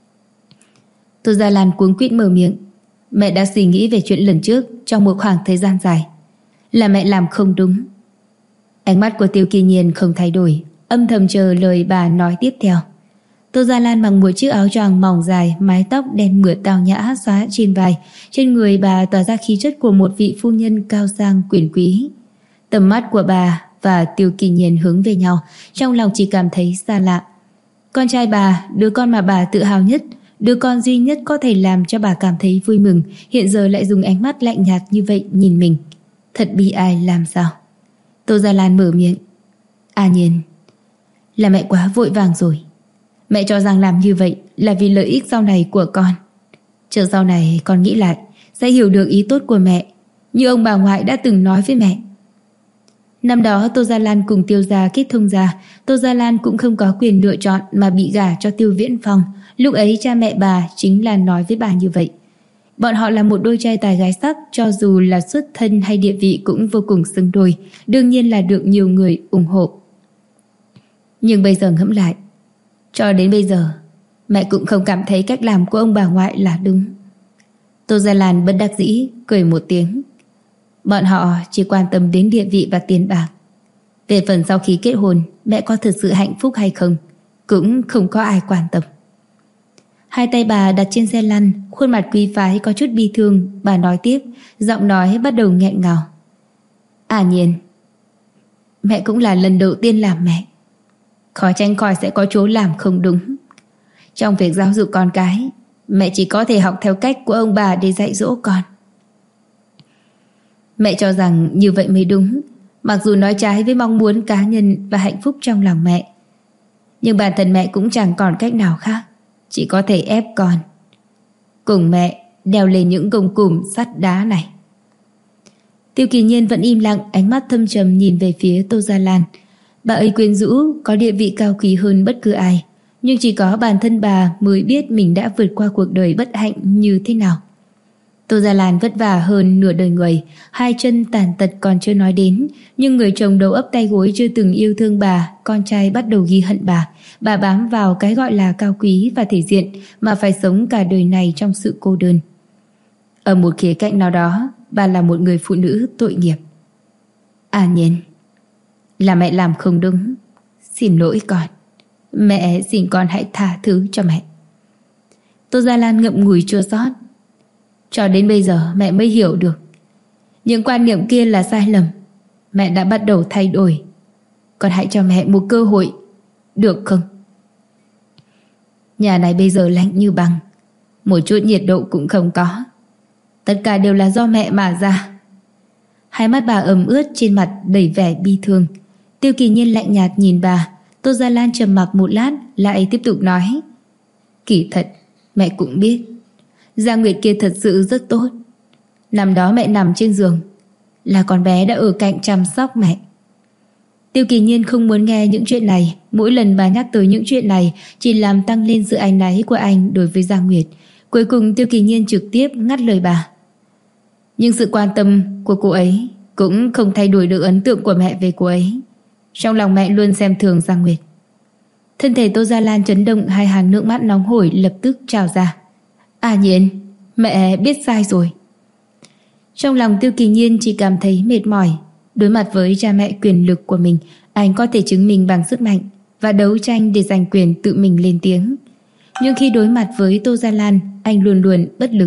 Tô Gia Lan cuống quýt mở miệng. Mẹ đã suy nghĩ về chuyện lần trước trong một khoảng thời gian dài, là mẹ làm không đúng. Ánh mắt của Tiêu Kỳ Nhiên không thay đổi, âm thầm chờ lời bà nói tiếp theo. Tô Gia Lan mặc một chiếc áo choàng mỏng dài, mái tóc đen mượt tao nhã xõa trên vai. Trên người bà tỏa ra khí chất của một vị phu nhân cao sang quyền quý. Tầm mắt của bà và Tiêu Kỳ Nhiên hướng về nhau, trong lòng chỉ cảm thấy xa lạ. Con trai bà, đứa con mà bà tự hào nhất, đứa con duy nhất có thể làm cho bà cảm thấy vui mừng, hiện giờ lại dùng ánh mắt lạnh nhạt như vậy nhìn mình. Thật bi ai làm sao? Tô Gia Lan mở miệng. A Nhiên, là mẹ quá vội vàng rồi. Mẹ cho rằng làm như vậy là vì lợi ích sau này của con. Chờ sau này con nghĩ lại sẽ hiểu được ý tốt của mẹ, như ông bà ngoại đã từng nói với mẹ. Năm đó Tô Gia Lan cùng Tiêu gia kết thông gia, Tô Gia Lan cũng không có quyền lựa chọn mà bị gả cho Tiêu Viễn Phong. Lúc ấy cha mẹ bà chính là nói với bà như vậy. Bọn họ là một đôi trai tài gái sắc, cho dù là xuất thân hay địa vị cũng vô cùng xứng đôi, đương nhiên là được nhiều người ủng hộ. Nhưng bây giờ ngẫm lại, cho đến bây giờ mẹ cũng không cảm thấy cách làm của ông bà ngoại là đúng. Tô Gia Lan bất đắc dĩ cười một tiếng. Bọn họ chỉ quan tâm đến địa vị và tiền bạc. Về phần sau khi kết hôn mẹ có thực sự hạnh phúc hay không cũng không có ai quan tâm. Hai tay bà đặt trên xe lăn, khuôn mặt quý phái có chút bi thương. Bà nói tiếp, giọng nói bắt đầu nghẹn ngào. À Nhiên, mẹ cũng là lần đầu tiên làm mẹ, khó tránh khỏi sẽ có chỗ làm không đúng. Trong việc giáo dục con cái, mẹ chỉ có thể học theo cách của ông bà để dạy dỗ con. Mẹ cho rằng như vậy mới đúng, mặc dù nói trái với mong muốn cá nhân và hạnh phúc trong lòng mẹ. Nhưng bản thân mẹ cũng chẳng còn cách nào khác, chỉ có thể ép con cùng mẹ đeo lên những gông cùm sắt đá này. Tiêu Kỳ Nhiên vẫn im lặng, ánh mắt thâm trầm nhìn về phía Tô Gia Lan. Bà ấy quyến rũ, có địa vị cao quý hơn bất cứ ai, nhưng chỉ có bản thân bà mới biết mình đã vượt qua cuộc đời bất hạnh như thế nào. Tô Gia Lan vất vả hơn nửa đời người, hai chân tàn tật còn chưa nói đến, nhưng người chồng đầu ấp tay gối chưa từng yêu thương bà, con trai bắt đầu ghi hận bà. Bà bám vào cái gọi là cao quý và thể diện mà phải sống cả đời này trong sự cô đơn. Ở một khía cạnh nào đó, bà là một người phụ nữ tội nghiệp. À Nhiên, là mẹ làm không đúng, xin lỗi con. Mẹ xin con hãy tha thứ cho mẹ. Tô Gia Lan ngậm ngùi chua xót. Cho đến bây giờ mẹ mới hiểu được, những quan niệm kia là sai lầm. Mẹ đã bắt đầu thay đổi. Con hãy cho mẹ một cơ hội, được không? Nhà này bây giờ lạnh như băng, một chút nhiệt độ cũng không có. Tất cả đều là do mẹ mà ra. Hai mắt bà ẩm ướt, trên mặt đầy vẻ bi thương. Tiêu Kỳ Nhiên lạnh nhạt nhìn bà. Tô Gia Lan trầm mặc một lát, lại tiếp tục nói. Kỳ thật mẹ cũng biết Gia Nguyệt kia thật sự rất tốt. Năm đó mẹ nằm trên giường là con bé đã ở cạnh chăm sóc mẹ. Tiêu Kỳ Nhiên không muốn nghe những chuyện này. Mỗi lần bà nhắc tới những chuyện này chỉ làm tăng lên sự áy náy của anh đối với Giang Nguyệt. Cuối cùng Tiêu Kỳ Nhiên trực tiếp ngắt lời bà. Nhưng sự quan tâm của cô ấy cũng không thay đổi được ấn tượng của mẹ về cô ấy. Trong lòng mẹ luôn xem thường Giang Nguyệt. Thân thể Tô Gia Lan chấn động, hai hàng nước mắt nóng hổi lập tức trào ra. Nhiên, mẹ biết sai rồi. Trong lòng Tiêu Kỳ Nhiên chỉ cảm thấy mệt mỏi. Đối mặt với cha mẹ quyền lực của mình, anh có thể chứng minh bằng sức mạnh và đấu tranh để giành quyền tự mình lên tiếng. Nhưng khi đối mặt với Tô Gia Lan, anh luôn luôn bất lực.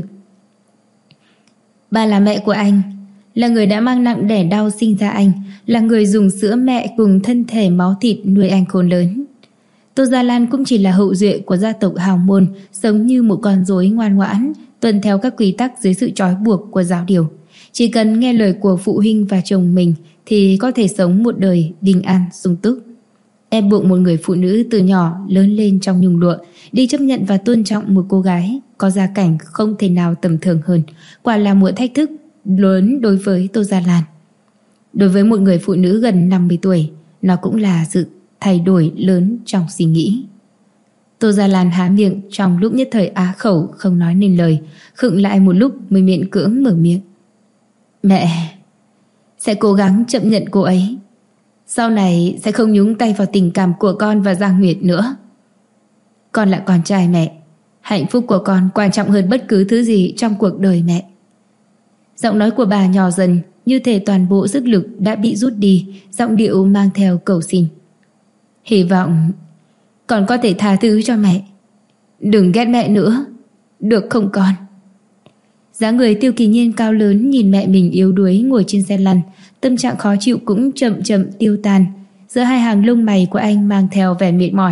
Bà là mẹ của anh, là người đã mang nặng đẻ đau sinh ra anh, là người dùng sữa mẹ cùng thân thể máu thịt nuôi anh khôn lớn. Tô Gia Lan cũng chỉ là hậu duệ của gia tộc hào môn, sống như một con rối ngoan ngoãn, tuân theo các quy tắc dưới sự trói buộc của giáo điều. Chỉ cần nghe lời của phụ huynh và chồng mình thì có thể sống một đời bình an sung túc. Ép buộc một người phụ nữ từ nhỏ lớn lên trong nhung lụa, đi chấp nhận và tôn trọng một cô gái có gia cảnh không thể nào tầm thường hơn, quả là một thách thức lớn đối với Tô Gia Lan. Đối với một người phụ nữ gần 50 tuổi, nó cũng là sự thay đổi lớn trong suy nghĩ. Tô Gia Lan há miệng, trong lúc nhất thời á khẩu không nói nên lời, khựng lại một lúc mới miễn cưỡng mở miệng. Mẹ sẽ cố gắng chấp nhận cô ấy, sau này sẽ không nhúng tay vào tình cảm của con và Giang Nguyệt nữa. Con là con trai mẹ, hạnh phúc của con quan trọng hơn bất cứ thứ gì trong cuộc đời mẹ. Giọng nói của bà nhỏ dần, như thể toàn bộ sức lực đã bị rút đi, giọng điệu mang theo cầu xin. Hy vọng con có thể tha thứ cho mẹ. Đừng ghét mẹ nữa, được không con? Dáng người Tiêu Kỳ Nhiên cao lớn nhìn mẹ mình yếu đuối ngồi trên xe lăn, tâm trạng khó chịu cũng chậm chậm tiêu tan. Giữa hai hàng lông mày của anh mang theo vẻ mệt mỏi.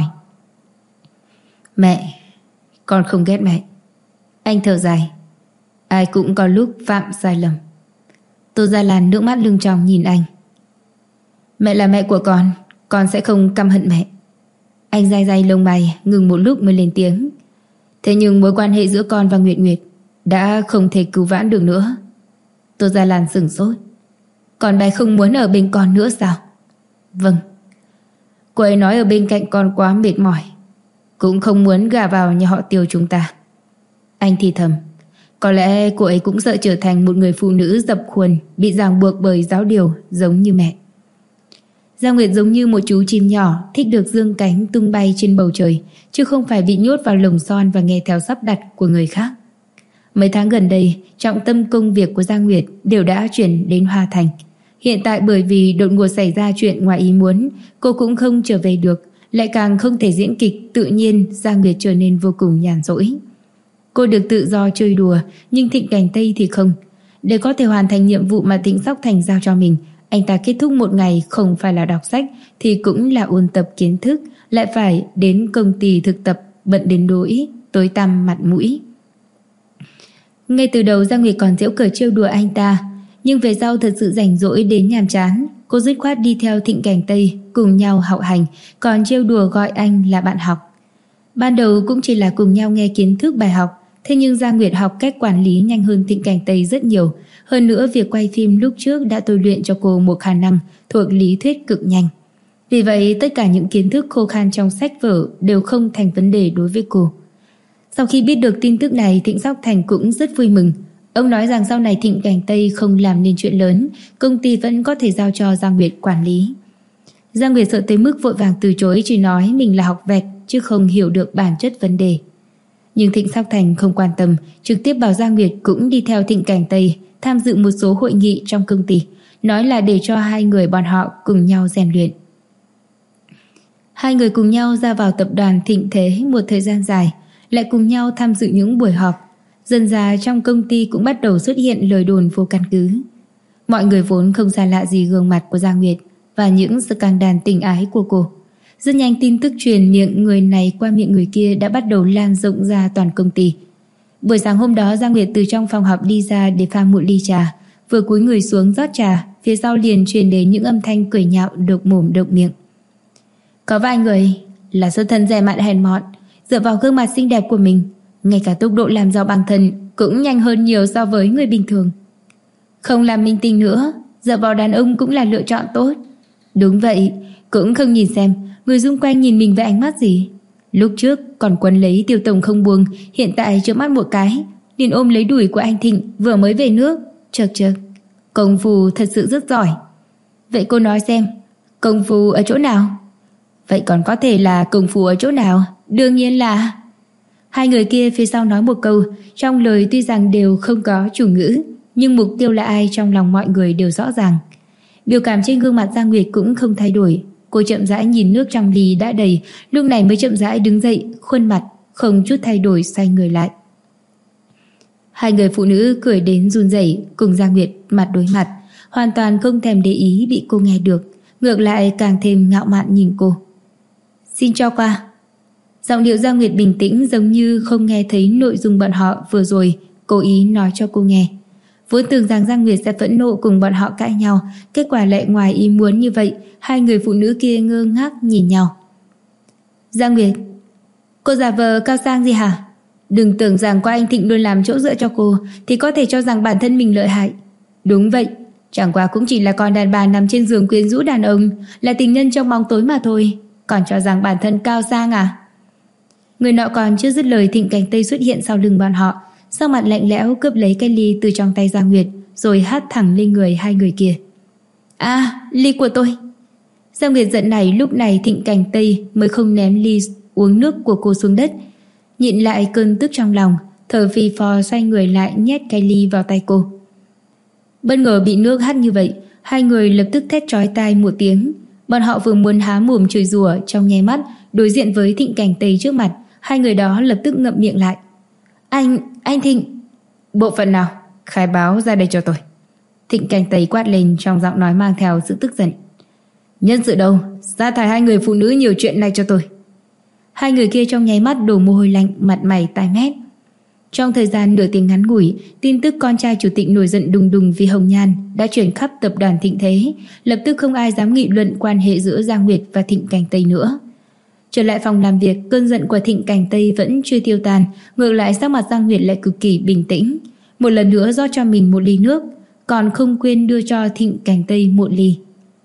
Mẹ, con không ghét mẹ. Anh thở dài. Ai cũng có lúc phạm sai lầm. Tô Gia Lan nước mắt lưng tròng nhìn anh. Mẹ là mẹ của con sẽ không căm hận mẹ. Anh day day lông mày, ngừng một lúc mới lên tiếng. Thế nhưng mối quan hệ giữa con và Nguyệt Nguyệt đã không thể cứu vãn được nữa. Tô Gia Lan sửng sốt. Còn bé không muốn ở bên con nữa sao? Vâng. Cô ấy nói ở bên cạnh con quá mệt mỏi, cũng không muốn gả vào nhà họ Tiêu chúng ta. Anh thì thầm. Có lẽ cô ấy cũng sợ trở thành một người phụ nữ dập khuôn, bị ràng buộc bởi giáo điều giống như mẹ. Giang Nguyệt giống như một chú chim nhỏ, thích được dương cánh tung bay trên bầu trời, chứ không phải bị nhốt vào lồng son và nghe theo sắp đặt của người khác. Mấy tháng gần đây, trọng tâm công việc của Giang Nguyệt đều đã chuyển đến Hoa Thành. Hiện tại bởi vì đột ngột xảy ra chuyện ngoài ý muốn, cô cũng không trở về được, lại càng không thể diễn kịch, tự nhiên Giang Nguyệt trở nên vô cùng nhàn rỗi. Cô được tự do chơi đùa, nhưng Thịnh Cảnh Tây thì không. Để có thể hoàn thành nhiệm vụ mà Thịnh Sóc Thành giao cho mình, anh ta kết thúc một ngày không phải là đọc sách thì cũng là ôn tập kiến thức, lại phải đến công ty thực tập, bận đến nỗi tối tăm mặt mũi. Ngay từ đầu Giang Nguyệt còn giễu cợt trêu đùa anh ta, nhưng về sau thật sự rảnh rỗi đến nhàm chán, cô dứt khoát đi theo Thịnh Cảnh Tây cùng nhau học hành, còn trêu đùa gọi anh là bạn học. Ban đầu cũng chỉ là cùng nhau nghe kiến thức bài học, thế nhưng Giang Nguyệt học cách quản lý nhanh hơn Thịnh Cảnh Tây rất nhiều. Hơn nữa việc quay phim lúc trước đã tôi luyện cho cô một khả năng thuộc lý thuyết cực nhanh. Vì vậy tất cả những kiến thức khô khan trong sách vở đều không thành vấn đề đối với cô. Sau khi biết được tin tức này, Thịnh Sóc Thành cũng rất vui mừng. Ông nói rằng sau này Thịnh Cảnh Tây không làm nên chuyện lớn, công ty vẫn có thể giao cho Giang Nguyệt quản lý. Giang Nguyệt sợ tới mức vội vàng từ chối, chỉ nói mình là học vẹt chứ không hiểu được bản chất vấn đề. Nhưng Thịnh Sóc Thành không quan tâm, trực tiếp bảo Giang Nguyệt cũng đi theo Thịnh Cảnh Tây tham dự một số hội nghị trong công ty, nói là để cho hai người bọn họ cùng nhau rèn luyện. Hai người cùng nhau ra vào tập đoàn Thịnh Thế một thời gian dài, lại cùng nhau tham dự những buổi họp. Dần dà trong công ty cũng bắt đầu xuất hiện lời đồn vô căn cứ. Mọi người vốn không xa lạ gì gương mặt của Giang Nguyệt và những scandal tình ái của cô. Rất nhanh tin tức truyền miệng người này qua miệng người kia đã bắt đầu lan rộng ra toàn công ty. Buổi sáng hôm đó, Giang Nguyệt từ trong phòng họp đi ra để pha một ly trà, vừa cúi người xuống rót trà, phía sau liền truyền đến những âm thanh cười nhạo độc mồm độc miệng. Có vài người là xuất thân dè mặn hèn mọn, dựa vào gương mặt xinh đẹp của mình, ngay cả tốc độ làm giàu bản thân cũng nhanh hơn nhiều so với người bình thường. Không làm minh tinh nữa, dựa vào đàn ông cũng là lựa chọn tốt. Đúng vậy, cũng không nhìn xem người xung quanh nhìn mình với ánh mắt gì. Lúc trước còn quấn lấy Tiêu tổng không buông, hiện tại trợn mắt một cái liền ôm lấy đùi của anh Thịnh vừa mới về nước. Chậc chậc, công phu thật sự rất giỏi. Vậy cô nói xem, công phu ở chỗ nào? Vậy còn có thể là công phu ở chỗ nào? Đương nhiên là... Hai người kia phía sau nói một câu, trong lời tuy rằng đều không có chủ ngữ, nhưng mục tiêu là ai trong lòng mọi người đều rõ ràng. Biểu cảm trên gương mặt Giang Nguyệt cũng không thay đổi. Cô chậm rãi nhìn nước trong ly đã đầy, lúc này mới chậm rãi đứng dậy, khuôn mặt không chút thay đổi xoay người lại. Hai người phụ nữ cười đến run rẩy, cùng Giang Nguyệt mặt đối mặt, hoàn toàn không thèm để ý bị cô nghe được, ngược lại càng thêm ngạo mạn nhìn cô. Xin cho qua. Giọng điệu Giang Nguyệt bình tĩnh, giống như không nghe thấy nội dung bọn họ vừa rồi cố ý nói cho cô nghe. Vốn tưởng rằng Giang Nguyệt sẽ phẫn nộ cùng bọn họ cãi nhau, kết quả lại ngoài ý muốn như vậy. Hai người phụ nữ kia ngơ ngác nhìn nhau. Giang Nguyệt, cô giả vờ cao sang gì hả? Đừng tưởng rằng có anh Thịnh luôn làm chỗ dựa cho cô thì có thể cho rằng bản thân mình lợi hại. Đúng vậy, chẳng qua cũng chỉ là con đàn bà nằm trên giường quyến rũ đàn ông, là tình nhân trong bóng tối mà thôi. Còn cho rằng bản thân cao sang à? Người nọ còn chưa dứt lời, Thịnh Cảnh Tây xuất hiện sau lưng bọn họ, sắc mặt lạnh lẽo cướp lấy cái ly từ trong tay Giang Nguyệt, rồi hất thẳng lên người hai người kia. À, ly của tôi. Giang Nguyệt giận này, lúc này Thịnh Cảnh Tây mới không ném ly uống nước của cô xuống đất, nhịn lại cơn tức trong lòng, thở phì phò xoay người lại nhét cái ly vào tay cô. Bất ngờ bị nước hắt như vậy, hai người lập tức thét chói tai một tiếng. Bọn họ vừa muốn há mồm chửi rủa, trong nháy mắt đối diện với Thịnh Cảnh Tây trước mặt, hai người đó lập tức ngậm miệng lại. Anh Thịnh. Bộ phận nào? Khai báo ra đây cho tôi. Thịnh Cảnh Tây quát lên trong giọng nói mang theo sự tức giận. Nhân sự đâu? Sa thải hai người phụ nữ nhiều chuyện này cho tôi. Hai người kia trong nháy mắt đổ mồ hôi lạnh, mặt mày tái mét. Trong thời gian nửa tiếng ngắn ngủi, tin tức con trai chủ tịch nổi giận đùng đùng vì hồng nhan đã truyền khắp tập đoàn Thịnh Thế, lập tức không ai dám nghị luận quan hệ giữa Giang Nguyệt và Thịnh Cảnh Tây nữa. Trở lại phòng làm việc, cơn giận của Thịnh Cảnh Tây vẫn chưa tiêu tan, ngược lại sắc mặt Giang Nguyệt lại cực kỳ bình tĩnh. Một lần nữa rót cho mình một ly nước, còn không quên đưa cho Thịnh Cảnh Tây một ly.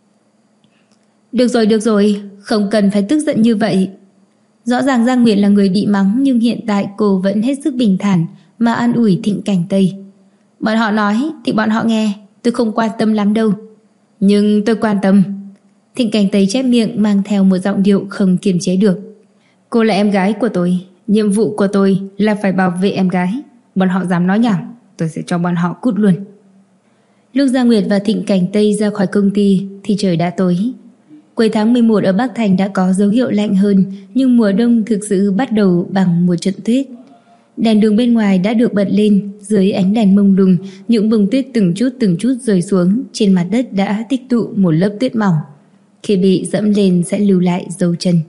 Được rồi, không cần phải tức giận như vậy. Rõ ràng Giang Nguyệt là người bị mắng, nhưng hiện tại cô vẫn hết sức bình thản mà an ủi Thịnh Cảnh Tây. Bọn họ nói thì bọn họ nghe, tôi không quan tâm lắm đâu. Nhưng tôi quan tâm. Thịnh Cảnh Tây chép miệng mang theo một giọng điệu không kiềm chế được. Cô là em gái của tôi, nhiệm vụ của tôi là phải bảo vệ em gái. Bọn họ dám nói nhảm, tôi sẽ cho bọn họ cút luôn. Lúc Giang Nguyệt và Thịnh Cảnh Tây ra khỏi công ty thì trời đã tối. Cuối tháng 11 ở Bắc Thành đã có dấu hiệu lạnh hơn, nhưng mùa đông thực sự bắt đầu bằng một trận tuyết. Đèn đường bên ngoài đã được bật lên, dưới ánh đèn mông lung, những bông tuyết từng chút rơi xuống, trên mặt đất đã tích tụ một lớp tuyết mỏng. Khi bị dẫm lên sẽ lưu lại dấu chân.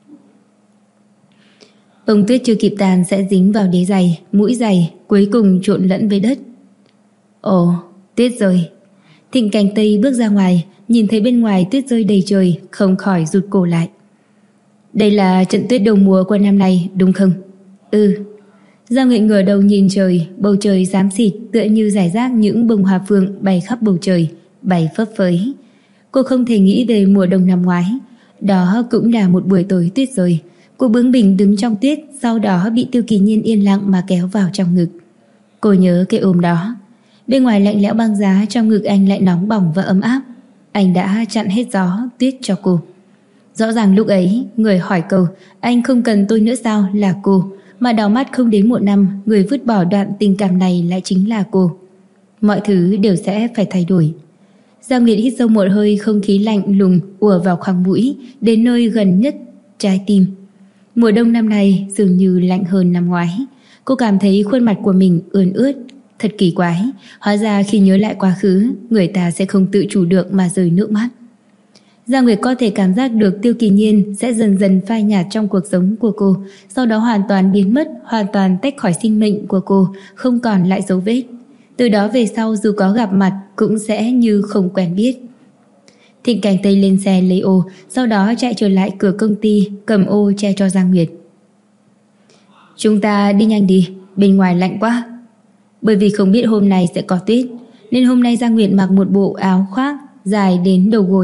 Bông tuyết chưa kịp tàn sẽ dính vào đế giày, mũi giày, cuối cùng trộn lẫn với đất. Ồ, tuyết rơi. Thịnh Cảnh Tây bước ra ngoài, nhìn thấy bên ngoài tuyết rơi đầy trời, không khỏi rụt cổ lại. Đây là trận tuyết đầu mùa của năm nay, đúng không? Ừ. Giang Nguyệt ngửa đầu nhìn trời, bầu trời xám xịt tựa như rải rác những bông hoa phượng bay khắp bầu trời, bay phấp phới. Cô không thể nghĩ về mùa đông năm ngoái. Đó cũng là một buổi tối tuyết rơi. Cô bướng bỉnh đứng trong tuyết, sau đó bị Tiêu Kỳ Nhiên yên lặng mà kéo vào trong ngực. Cô nhớ cái ôm đó. Bên ngoài lạnh lẽo băng giá, trong ngực anh lại nóng bỏng và ấm áp. Anh đã chặn hết gió, tuyết cho cô. Rõ ràng lúc ấy, người hỏi câu anh không cần tôi nữa sao là cô, mà đảo mắt không đến một năm, người vứt bỏ đoạn tình cảm này lại chính là cô. Mọi thứ đều sẽ phải thay đổi. Giang Nguyệt hít sâu một hơi, không khí lạnh lùng ùa vào khoang mũi, đến nơi gần nhất trái tim. Mùa đông năm nay dường như lạnh hơn năm ngoái. Cô cảm thấy khuôn mặt của mình ươn ướt. Thật kỳ quái, hóa ra khi nhớ lại quá khứ, người ta sẽ không tự chủ được mà rơi nước mắt. Giang Nguyệt có thể cảm giác được Tiêu Kỳ Nhiên sẽ dần dần phai nhạt trong cuộc sống của cô, sau đó hoàn toàn biến mất, hoàn toàn tách khỏi sinh mệnh của cô, không còn lại dấu vết. Từ đó về sau dù có gặp mặt cũng sẽ như không quen biết. Thịnh Cảnh Tây lên xe lấy ô, sau đó chạy trở lại cửa công ty, cầm ô che cho Giang Nguyệt. Chúng ta đi nhanh đi, bên ngoài lạnh quá. Bởi vì không biết hôm nay sẽ có tuyết, nên hôm nay Giang Nguyệt mặc một bộ áo khoác dài đến đầu gối,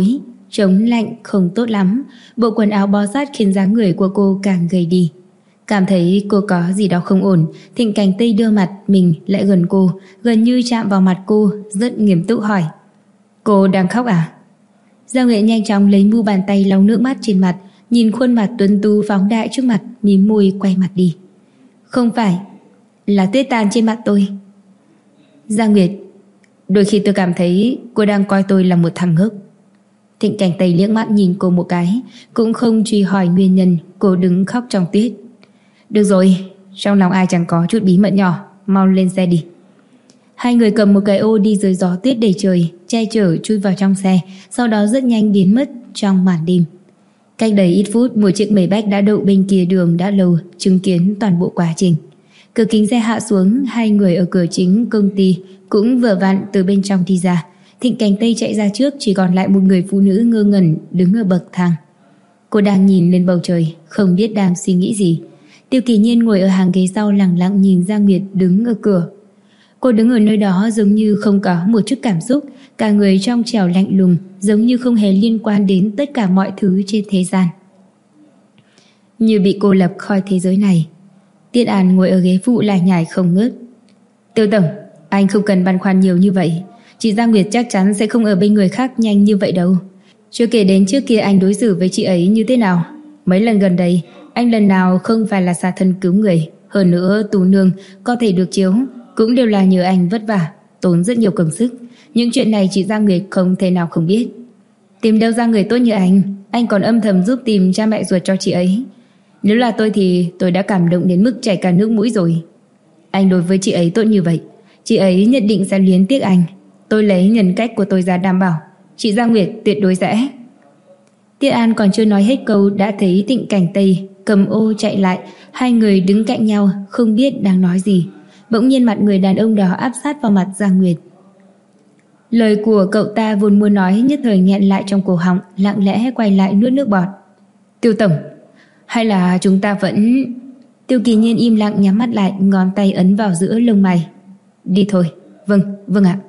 chống lạnh không tốt lắm. Bộ quần áo bó sát khiến dáng người của cô càng gầy đi. Cảm thấy cô có gì đó không ổn, Thịnh Cảnh Tây đưa mặt mình lại gần cô, gần như chạm vào mặt cô, rất nghiêm túc hỏi: Cô đang khóc à? Giang Nguyệt nhanh chóng lấy mu bàn tay lau nước mắt trên mặt, nhìn khuôn mặt tuấn tú phóng đại trước mặt, mím môi quay mặt đi. Không phải, là tuyết tan trên mặt tôi. Giang Nguyệt, đôi khi tôi cảm thấy cô đang coi tôi là một thằng ngốc. Thịnh Cảnh Tây liếc mắt nhìn cô một cái, cũng không truy hỏi nguyên nhân cô đứng khóc trong tuyết. Được rồi, trong lòng ai chẳng có chút bí mật nhỏ, mau lên xe đi. Hai người cầm một cái ô đi dưới gió tuyết đầy trời, che chở chui vào trong xe, sau đó rất nhanh biến mất trong màn đêm. Cách đây ít phút, một chiếc Maybach đã đậu bên kia đường đã lâu, chứng kiến toàn bộ quá trình. Cửa kính xe hạ xuống, hai người ở cửa chính công ty cũng vừa vặn từ bên trong đi ra. Thịnh Cảnh Tây chạy ra trước, chỉ còn lại một người phụ nữ ngơ ngẩn đứng ở bậc thang. Cô đang nhìn lên bầu trời, không biết đang suy nghĩ gì. Tiêu Kỳ Nhiên ngồi ở hàng ghế sau lặng lặng nhìn Giang Nguyệt đứng ở cửa. Cô đứng ở nơi đó giống như không có một chút cảm xúc, cả người trong trẻo lạnh lùng, giống như không hề liên quan đến tất cả mọi thứ trên thế gian. Như bị cô lập khỏi thế giới này. Tiết An ngồi ở ghế phụ lại nhải không ngớt. Tiêu tổng, anh không cần băn khoăn nhiều như vậy. Chị Giang Nguyệt chắc chắn sẽ không ở bên người khác nhanh như vậy đâu. Chưa kể đến trước kia anh đối xử với chị ấy như thế nào. Mấy lần gần đây, anh lần nào không phải là xả thân cứu người. Hơn nữa Tú Nương có thể được chiếu cũng đều là nhờ anh vất vả, tốn rất nhiều công sức. Những chuyện này chị Giang Nguyệt không thể nào không biết. Tìm đâu ra người tốt như anh còn âm thầm giúp tìm cha mẹ ruột cho chị ấy. Nếu là tôi thì tôi đã cảm động đến mức chảy cả nước mũi rồi. Anh đối với chị ấy tốt như vậy, chị ấy nhất định sẽ luyến tiếc anh. Tôi lấy nhân cách của tôi ra đảm bảo, chị Giang Nguyệt tuyệt đối sẽ. Tiết An còn chưa nói hết câu đã thấy Thịnh Cảnh Tây cầm ô chạy lại. Hai người đứng cạnh nhau không biết đang nói gì. Bỗng nhiên mặt người đàn ông đó áp sát vào mặt Giang Nguyệt. Lời của cậu ta vốn muốn nói nhất thời nghẹn lại trong cổ họng, lặng lẽ quay lại nuốt nước bọt. Tiêu tổng, hay là chúng ta vẫn... Tiêu Kỳ Nhiên im lặng nhắm mắt lại, ngón tay ấn vào giữa lông mày. Đi thôi. Vâng ạ.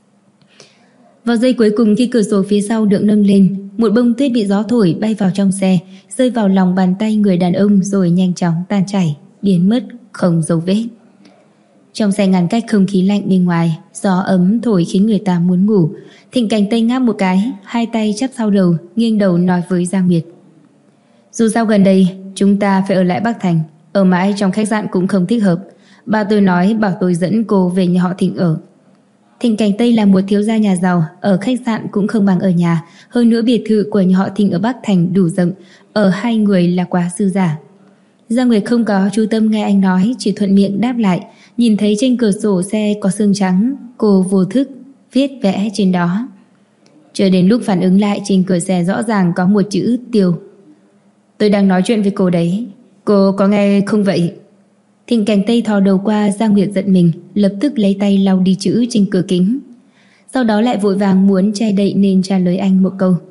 Vào giây cuối cùng khi cửa sổ phía sau được nâng lên, một bông tuyết bị gió thổi bay vào trong xe, rơi vào lòng bàn tay người đàn ông rồi nhanh chóng tan chảy, biến mất không dấu vết. Trong xe ngăn cách không khí lạnh bên ngoài, gió ấm thổi khiến người ta muốn ngủ. Thịnh Cảnh Tây ngáp một cái, hai tay chắp sau đầu, nghiêng đầu nói với Giang Nguyệt. Dù sao gần đây chúng ta phải ở lại Bắc Thành, ở mãi trong khách sạn cũng không thích hợp. Bà tôi nói bảo tôi dẫn cô về nhà họ Thịnh ở. Thịnh Cảnh Tây là một thiếu gia nhà giàu, ở khách sạn cũng không bằng ở nhà. Hơn nữa biệt thự của nhà họ Thịnh ở Bắc Thành đủ rộng, ở hai người là quá dư giả. Giang Nguyệt không có chú tâm nghe anh nói, chỉ thuận miệng đáp lại. Nhìn thấy trên cửa sổ xe có sương trắng, cô vô thức viết vẽ trên đó. Chờ đến lúc phản ứng lại, trên cửa xe rõ ràng có một chữ Tiêu. Tôi đang nói chuyện với cô đấy, cô có nghe không vậy? Thịnh Cảnh Tây thò đầu qua, Giang Nguyệt giận mình, lập tức lấy tay lau đi chữ trên cửa kính. Sau đó lại vội vàng muốn che đậy nên trả lời anh một câu.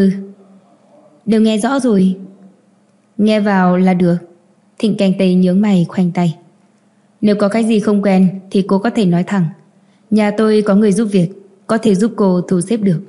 Đều nghe rõ rồi. Nghe vào là được. Thịnh Cảnh Tây nhướng mày khoanh tay. Nếu có cái gì không quen thì cô có thể nói thẳng. Nhà tôi có người giúp việc, có thể giúp cô thu xếp được.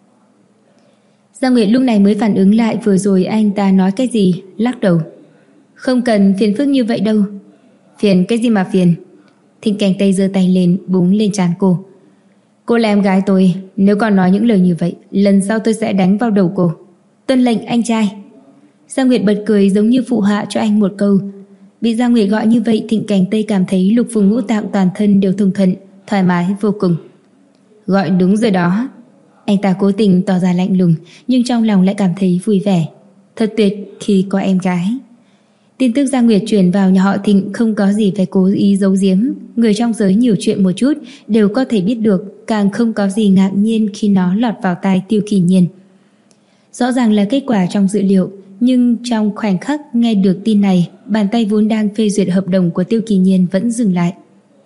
Giang Nguyệt lúc này mới phản ứng lại vừa rồi anh ta nói cái gì, lắc đầu. Không cần phiền phức như vậy đâu. Phiền cái gì mà phiền? Thịnh Cảnh Tây giơ tay lên búng lên trán cô. Cô là em gái tôi, nếu còn nói những lời như vậy, lần sau tôi sẽ đánh vào đầu cô. Tuân lệnh anh trai. Giang Nguyệt bật cười giống như phụ họa cho anh một câu. Bị Giang Nguyệt gọi như vậy, Thịnh Cảnh Tây cảm thấy lục phủ ngũ tạng toàn thân đều thông thuận, thoải mái vô cùng. Gọi đúng rồi đó. Anh ta cố tình tỏ ra lạnh lùng, nhưng trong lòng lại cảm thấy vui vẻ. Thật tuyệt khi có em gái. Tin tức Giang Nguyệt truyền vào nhà họ Thịnh không có gì phải cố ý giấu giếm. Người trong giới nhiều chuyện một chút đều có thể biết được, càng không có gì ngạc nhiên khi nó lọt vào tai Tiêu Kỳ Nhiên. Rõ ràng là kết quả trong dự liệu, nhưng trong khoảnh khắc nghe được tin này, bàn tay vốn đang phê duyệt hợp đồng của Tiêu Kỳ Nhiên vẫn dừng lại.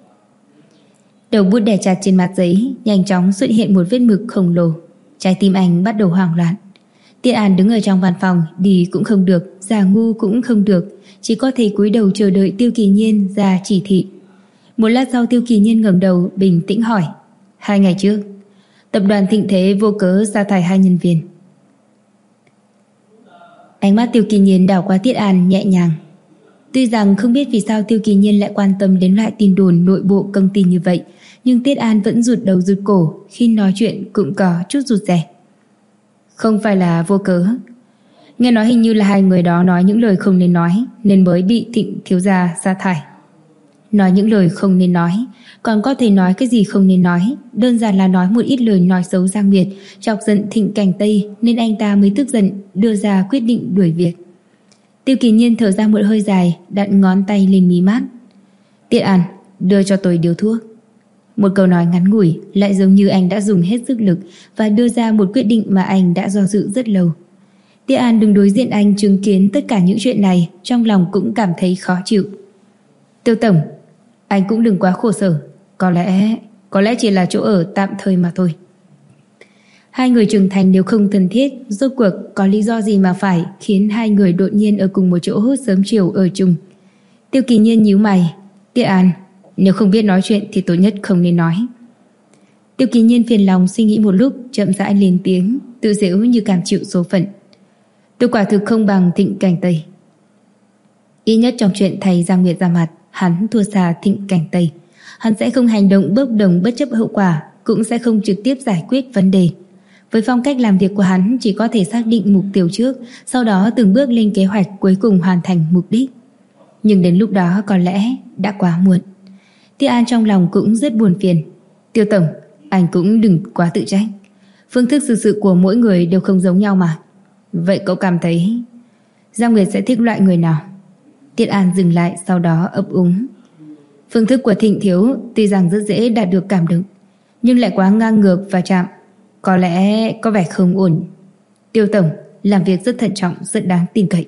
Đầu bút đè chặt trên mặt giấy, nhanh chóng xuất hiện một vết mực khổng lồ. Trái tim anh bắt đầu hoảng loạn. Tiết An đứng ở trong văn phòng, đi cũng không được, giả ngu cũng không được, chỉ có thể cúi đầu chờ đợi Tiêu Kỳ Nhiên ra chỉ thị. Một lát sau, Tiêu Kỳ Nhiên ngẩng đầu bình tĩnh hỏi. 2 ngày trước, tập đoàn Thịnh Thế vô cớ sa thải 2 nhân viên. Ánh mắt Tiêu Kỳ Nhiên đảo qua Tiết An nhẹ nhàng. Tuy rằng không biết vì sao Tiêu Kỳ Nhiên lại quan tâm đến loại tin đồn nội bộ công ty như vậy, nhưng Tiết An vẫn rụt đầu rụt cổ, khi nói chuyện cũng có chút rụt rè. Không phải là vô cớ. Nghe nói hình như là hai người đó nói những lời không nên nói, nên mới bị Thịnh thiếu gia sa thải. Nói những lời không nên nói, còn có thể nói cái gì không nên nói? Đơn giản là nói một ít lời nói xấu Giang Nguyệt, chọc giận Thịnh Cảnh Tây, nên anh ta mới tức giận đưa ra quyết định đuổi việc. Tiêu Kỳ Nhiên thở ra một hơi dài, đặt ngón tay lên mí mắt. Tiết An, đưa cho tôi điếu thuốc. Một câu nói ngắn ngủi, lại giống như anh đã dùng hết sức lực và đưa ra một quyết định mà anh đã do dự rất lâu. Tiết An đứng đối diện anh chứng kiến tất cả những chuyện này, trong lòng cũng cảm thấy khó chịu. Tiêu tổng, anh cũng đừng quá khổ sở, có lẽ chỉ là chỗ ở tạm thời mà thôi. Hai người trưởng thành nếu không thân thiết, rốt cuộc có lý do gì mà phải khiến hai người đột nhiên ở cùng một chỗ sớm chiều ở chung. Tiêu Kỳ Nhiên nhíu mày. Tiết An, nếu không biết nói chuyện thì tốt nhất không nên nói. Tiêu Kỳ Nhiên phiền lòng suy nghĩ một lúc, chậm rãi lên tiếng, tự giễu như cảm chịu số phận. Tôi quả thực không bằng Thịnh Cảnh Tây. Ít nhất trong chuyện thầy Giang Nguyệt ra mặt, hắn thua xa Thịnh Cảnh Tây. Hắn sẽ không hành động bốc đồng bất chấp hậu quả, cũng sẽ không trực tiếp giải quyết vấn đề. Với phong cách làm việc của hắn, chỉ có thể xác định mục tiêu trước, sau đó từng bước lên kế hoạch cuối cùng hoàn thành mục đích. Nhưng đến lúc đó có lẽ đã quá muộn. Tiết An trong lòng cũng rất buồn phiền. Tiêu tổng, anh cũng đừng quá tự trách. Phương thức xử sự của mỗi người đều không giống nhau mà. Vậy cậu cảm thấy Giang Nguyệt sẽ thích loại người nào? Tiết An dừng lại, sau đó ấp úng. Phương thức của Thịnh thiếu tuy rằng rất dễ đạt được cảm động, nhưng lại quá ngang ngược và chạm, có lẽ có vẻ không ổn. Tiêu tổng làm việc rất thận trọng, rất đáng tin cậy.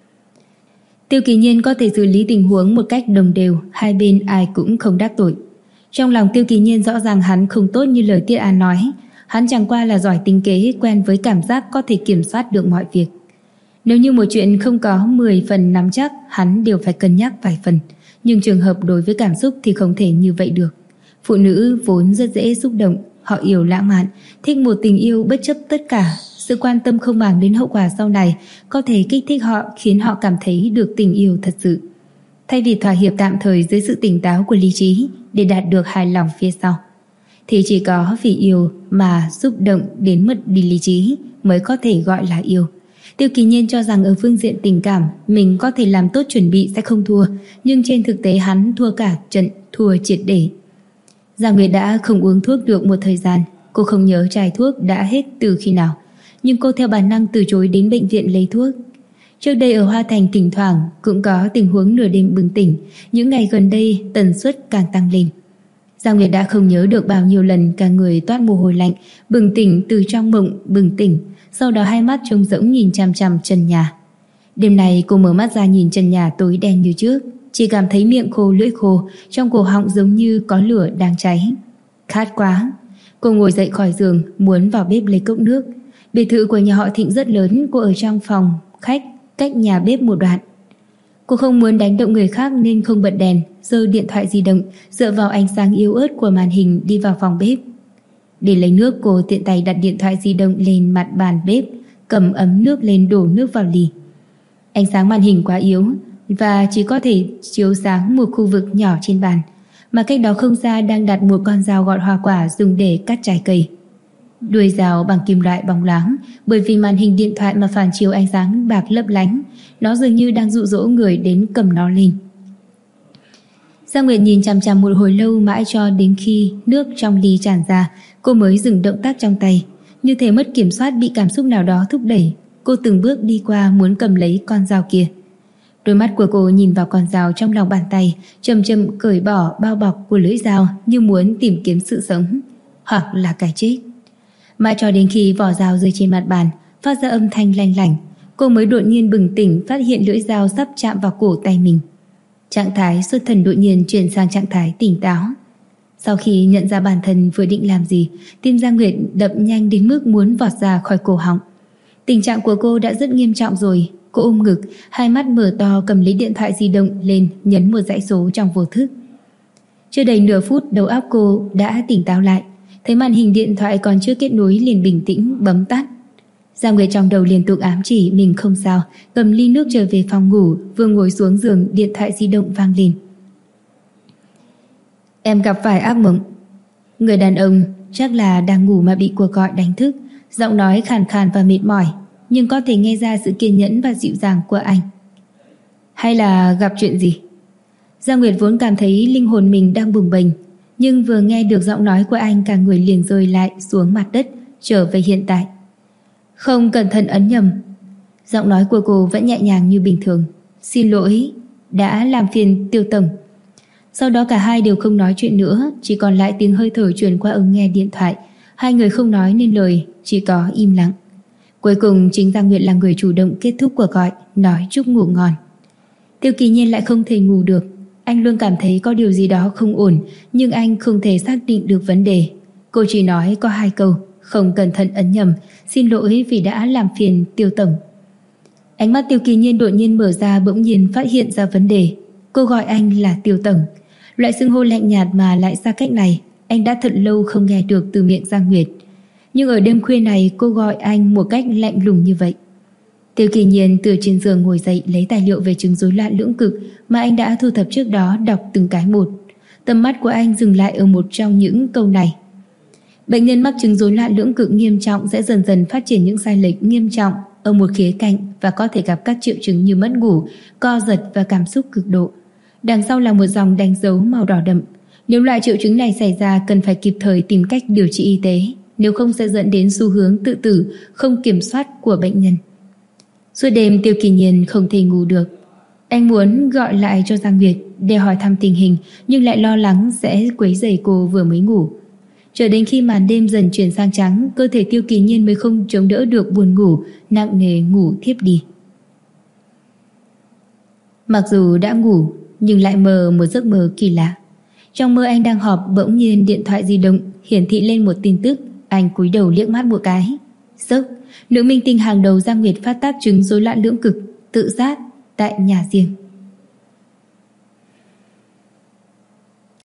Tiêu Kỳ Nhiên có thể xử lý tình huống một cách đồng đều, hai bên ai cũng không đắc tội. Trong lòng Tiêu Kỳ Nhiên rõ ràng hắn không tốt như lời Tiết An nói. Hắn chẳng qua là giỏi tính kế, quen với cảm giác có thể kiểm soát được mọi việc. Nếu như một chuyện không có 10 phần nắm chắc, hắn đều phải cân nhắc vài phần. Nhưng trường hợp đối với cảm xúc thì không thể như vậy được. Phụ nữ vốn rất dễ xúc động, họ yêu lãng mạn, thích một tình yêu bất chấp tất cả. Sự quan tâm không màng đến hậu quả sau này có thể kích thích họ, khiến họ cảm thấy được tình yêu thật sự. Thay vì thỏa hiệp tạm thời dưới sự tỉnh táo của lý trí để đạt được hài lòng phía sau, thì chỉ có vì yêu mà xúc động đến mất đi lý trí mới có thể gọi là yêu. Tiêu Kỳ Nhiên cho rằng ở phương diện tình cảm mình có thể làm tốt chuẩn bị sẽ không thua, nhưng trên thực tế hắn thua cả trận, thua triệt để. Giang Nguyệt đã không uống thuốc được một thời gian. Cô không nhớ chai thuốc đã hết từ khi nào, nhưng cô theo bản năng từ chối đến bệnh viện lấy thuốc. Trước đây ở Hoa Thành thỉnh thoảng cũng có tình huống nửa đêm bừng tỉnh, những ngày gần đây tần suất càng tăng lên. Giang Nguyệt đã không nhớ được bao nhiêu lần cả người toát mồ hôi lạnh, bừng tỉnh từ trong mộng bừng tỉnh, sau đó hai mắt trống rỗng nhìn chằm chằm trần nhà. Đêm nay cô mở mắt ra nhìn trần nhà tối đen như trước, chỉ cảm thấy miệng khô lưỡi khô, trong cổ họng giống như có lửa đang cháy. Khát quá. Cô ngồi dậy khỏi giường, muốn vào bếp lấy cốc nước. Biệt thự của nhà họ Thịnh rất lớn, cô ở trong phòng khách cách nhà bếp một đoạn. Cô không muốn đánh động người khác nên không bật đèn, giơ điện thoại di động, dựa vào ánh sáng yếu ớt của màn hình đi vào phòng bếp. Để lấy nước, cô tiện tay đặt điện thoại di động lên mặt bàn bếp, cầm ấm nước lên đổ nước vào ly. Ánh sáng màn hình quá yếu và chỉ có thể chiếu sáng một khu vực nhỏ trên bàn, mà cách đó không xa đang đặt một con dao gọt hoa quả dùng để cắt trái cây. Đuôi dao bằng kim loại bóng loáng, bởi vì màn hình điện thoại mà phản chiếu ánh sáng bạc lấp lánh, nó dường như đang dụ dỗ người đến cầm nó lên. Giang Nguyệt nhìn chằm chằm một hồi lâu, mãi cho đến khi nước trong ly tràn ra, cô mới dừng động tác trong tay. Như thể mất kiểm soát, bị cảm xúc nào đó thúc đẩy, cô từng bước đi qua muốn cầm lấy con dao kia. Đôi mắt của cô nhìn vào con dao trong lòng bàn tay, chậm chậm cởi bỏ bao bọc của lưỡi dao, như muốn tìm kiếm sự sống hoặc là cái chết. Mãi cho đến khi vỏ dao rơi trên mặt bàn, phát ra âm thanh lanh lảnh, cô mới đột nhiên bừng tỉnh, phát hiện lưỡi dao sắp chạm vào cổ tay mình. Trạng thái xuất thần đột nhiên chuyển sang trạng thái tỉnh táo. Sau khi nhận ra bản thân vừa định làm gì, tim Giang Nguyệt đập nhanh đến mức muốn vọt ra khỏi cổ họng. Tình trạng của cô đã rất nghiêm trọng rồi. Cô ôm ngực, hai mắt mở to, cầm lấy điện thoại di động lên, nhấn một dãy số trong vô thức. Chưa đầy nửa phút, đầu óc cô đã tỉnh táo lại. Thấy màn hình điện thoại còn chưa kết nối liền bình tĩnh bấm tắt. Giang Nguyệt trong đầu liên tục ám chỉ mình không sao, cầm ly nước trở về phòng ngủ, vừa ngồi xuống giường điện thoại di động vang lên. Em gặp phải ác mộng. Người đàn ông chắc là đang ngủ mà bị cuộc gọi đánh thức, giọng nói khàn khàn và mệt mỏi, nhưng có thể nghe ra sự kiên nhẫn và dịu dàng của anh. Hay là gặp chuyện gì? Giang Nguyệt vốn cảm thấy linh hồn mình đang bùng bềnh, nhưng vừa nghe được giọng nói của anh, cả người liền rơi lại xuống mặt đất, trở về hiện tại. Không cẩn thận ấn nhầm. Giọng nói của cô vẫn nhẹ nhàng như bình thường. Xin lỗi, đã làm phiền Tiêu tổng. Sau đó cả hai đều không nói chuyện nữa, chỉ còn lại tiếng hơi thở truyền qua ống nghe điện thoại. Hai người không nói nên lời, chỉ có im lặng. Cuối cùng chính Giang Nguyệt là người chủ động kết thúc cuộc gọi, nói chúc ngủ ngon. Tiêu Kỳ Nhiên lại không thể ngủ được. Anh luôn cảm thấy có điều gì đó không ổn, nhưng anh không thể xác định được vấn đề. Cô chỉ nói có 2 câu: không cẩn thận ấn nhầm, xin lỗi vì đã làm phiền Tiêu tổng. Ánh mắt Tiêu Kỳ Nhiên đột nhiên mở ra, bỗng nhiên phát hiện ra vấn đề. Cô gọi anh là Tiêu tổng. Loại xưng hô lạnh nhạt mà lại xa cách này, anh đã thật lâu không nghe được từ miệng Giang Nguyệt. Nhưng ở đêm khuya này cô gọi anh một cách lạnh lùng như vậy. Tiêu Kỳ Nhiên từ trên giường ngồi dậy, lấy tài liệu về chứng rối loạn lưỡng cực mà anh đã thu thập trước đó, đọc từng cái một. Tầm mắt của anh dừng lại ở một trong những câu này: bệnh nhân mắc chứng rối loạn lưỡng cực nghiêm trọng sẽ dần dần phát triển những sai lệch nghiêm trọng ở một khía cạnh và có thể gặp các triệu chứng như mất ngủ, co giật và cảm xúc cực độ. Đằng sau là một dòng đánh dấu màu đỏ đậm. Nếu loại triệu chứng này xảy ra, cần phải kịp thời tìm cách điều trị y tế, nếu không sẽ dẫn đến xu hướng tự tử không kiểm soát của bệnh nhân. Suốt đêm Tiêu Kỳ Nhiên không thể ngủ được. Anh muốn gọi lại cho Giang Nguyệt để hỏi thăm tình hình, nhưng lại lo lắng sẽ quấy rầy cô vừa mới ngủ. Chờ đến khi màn đêm dần chuyển sang trắng, cơ thể Tiêu Kỳ Nhiên mới không chống đỡ được buồn ngủ, nặng nề ngủ thiếp đi. Mặc dù đã ngủ, nhưng lại mơ một giấc mơ kỳ lạ. Trong mơ anh đang họp, bỗng nhiên điện thoại di động hiển thị lên một tin tức. Anh cúi đầu liếc mắt một cái. Sốc, nữ minh tinh hàng đầu Giang Nguyệt phát tác chứng rối loạn lưỡng cực, tự sát tại nhà riêng.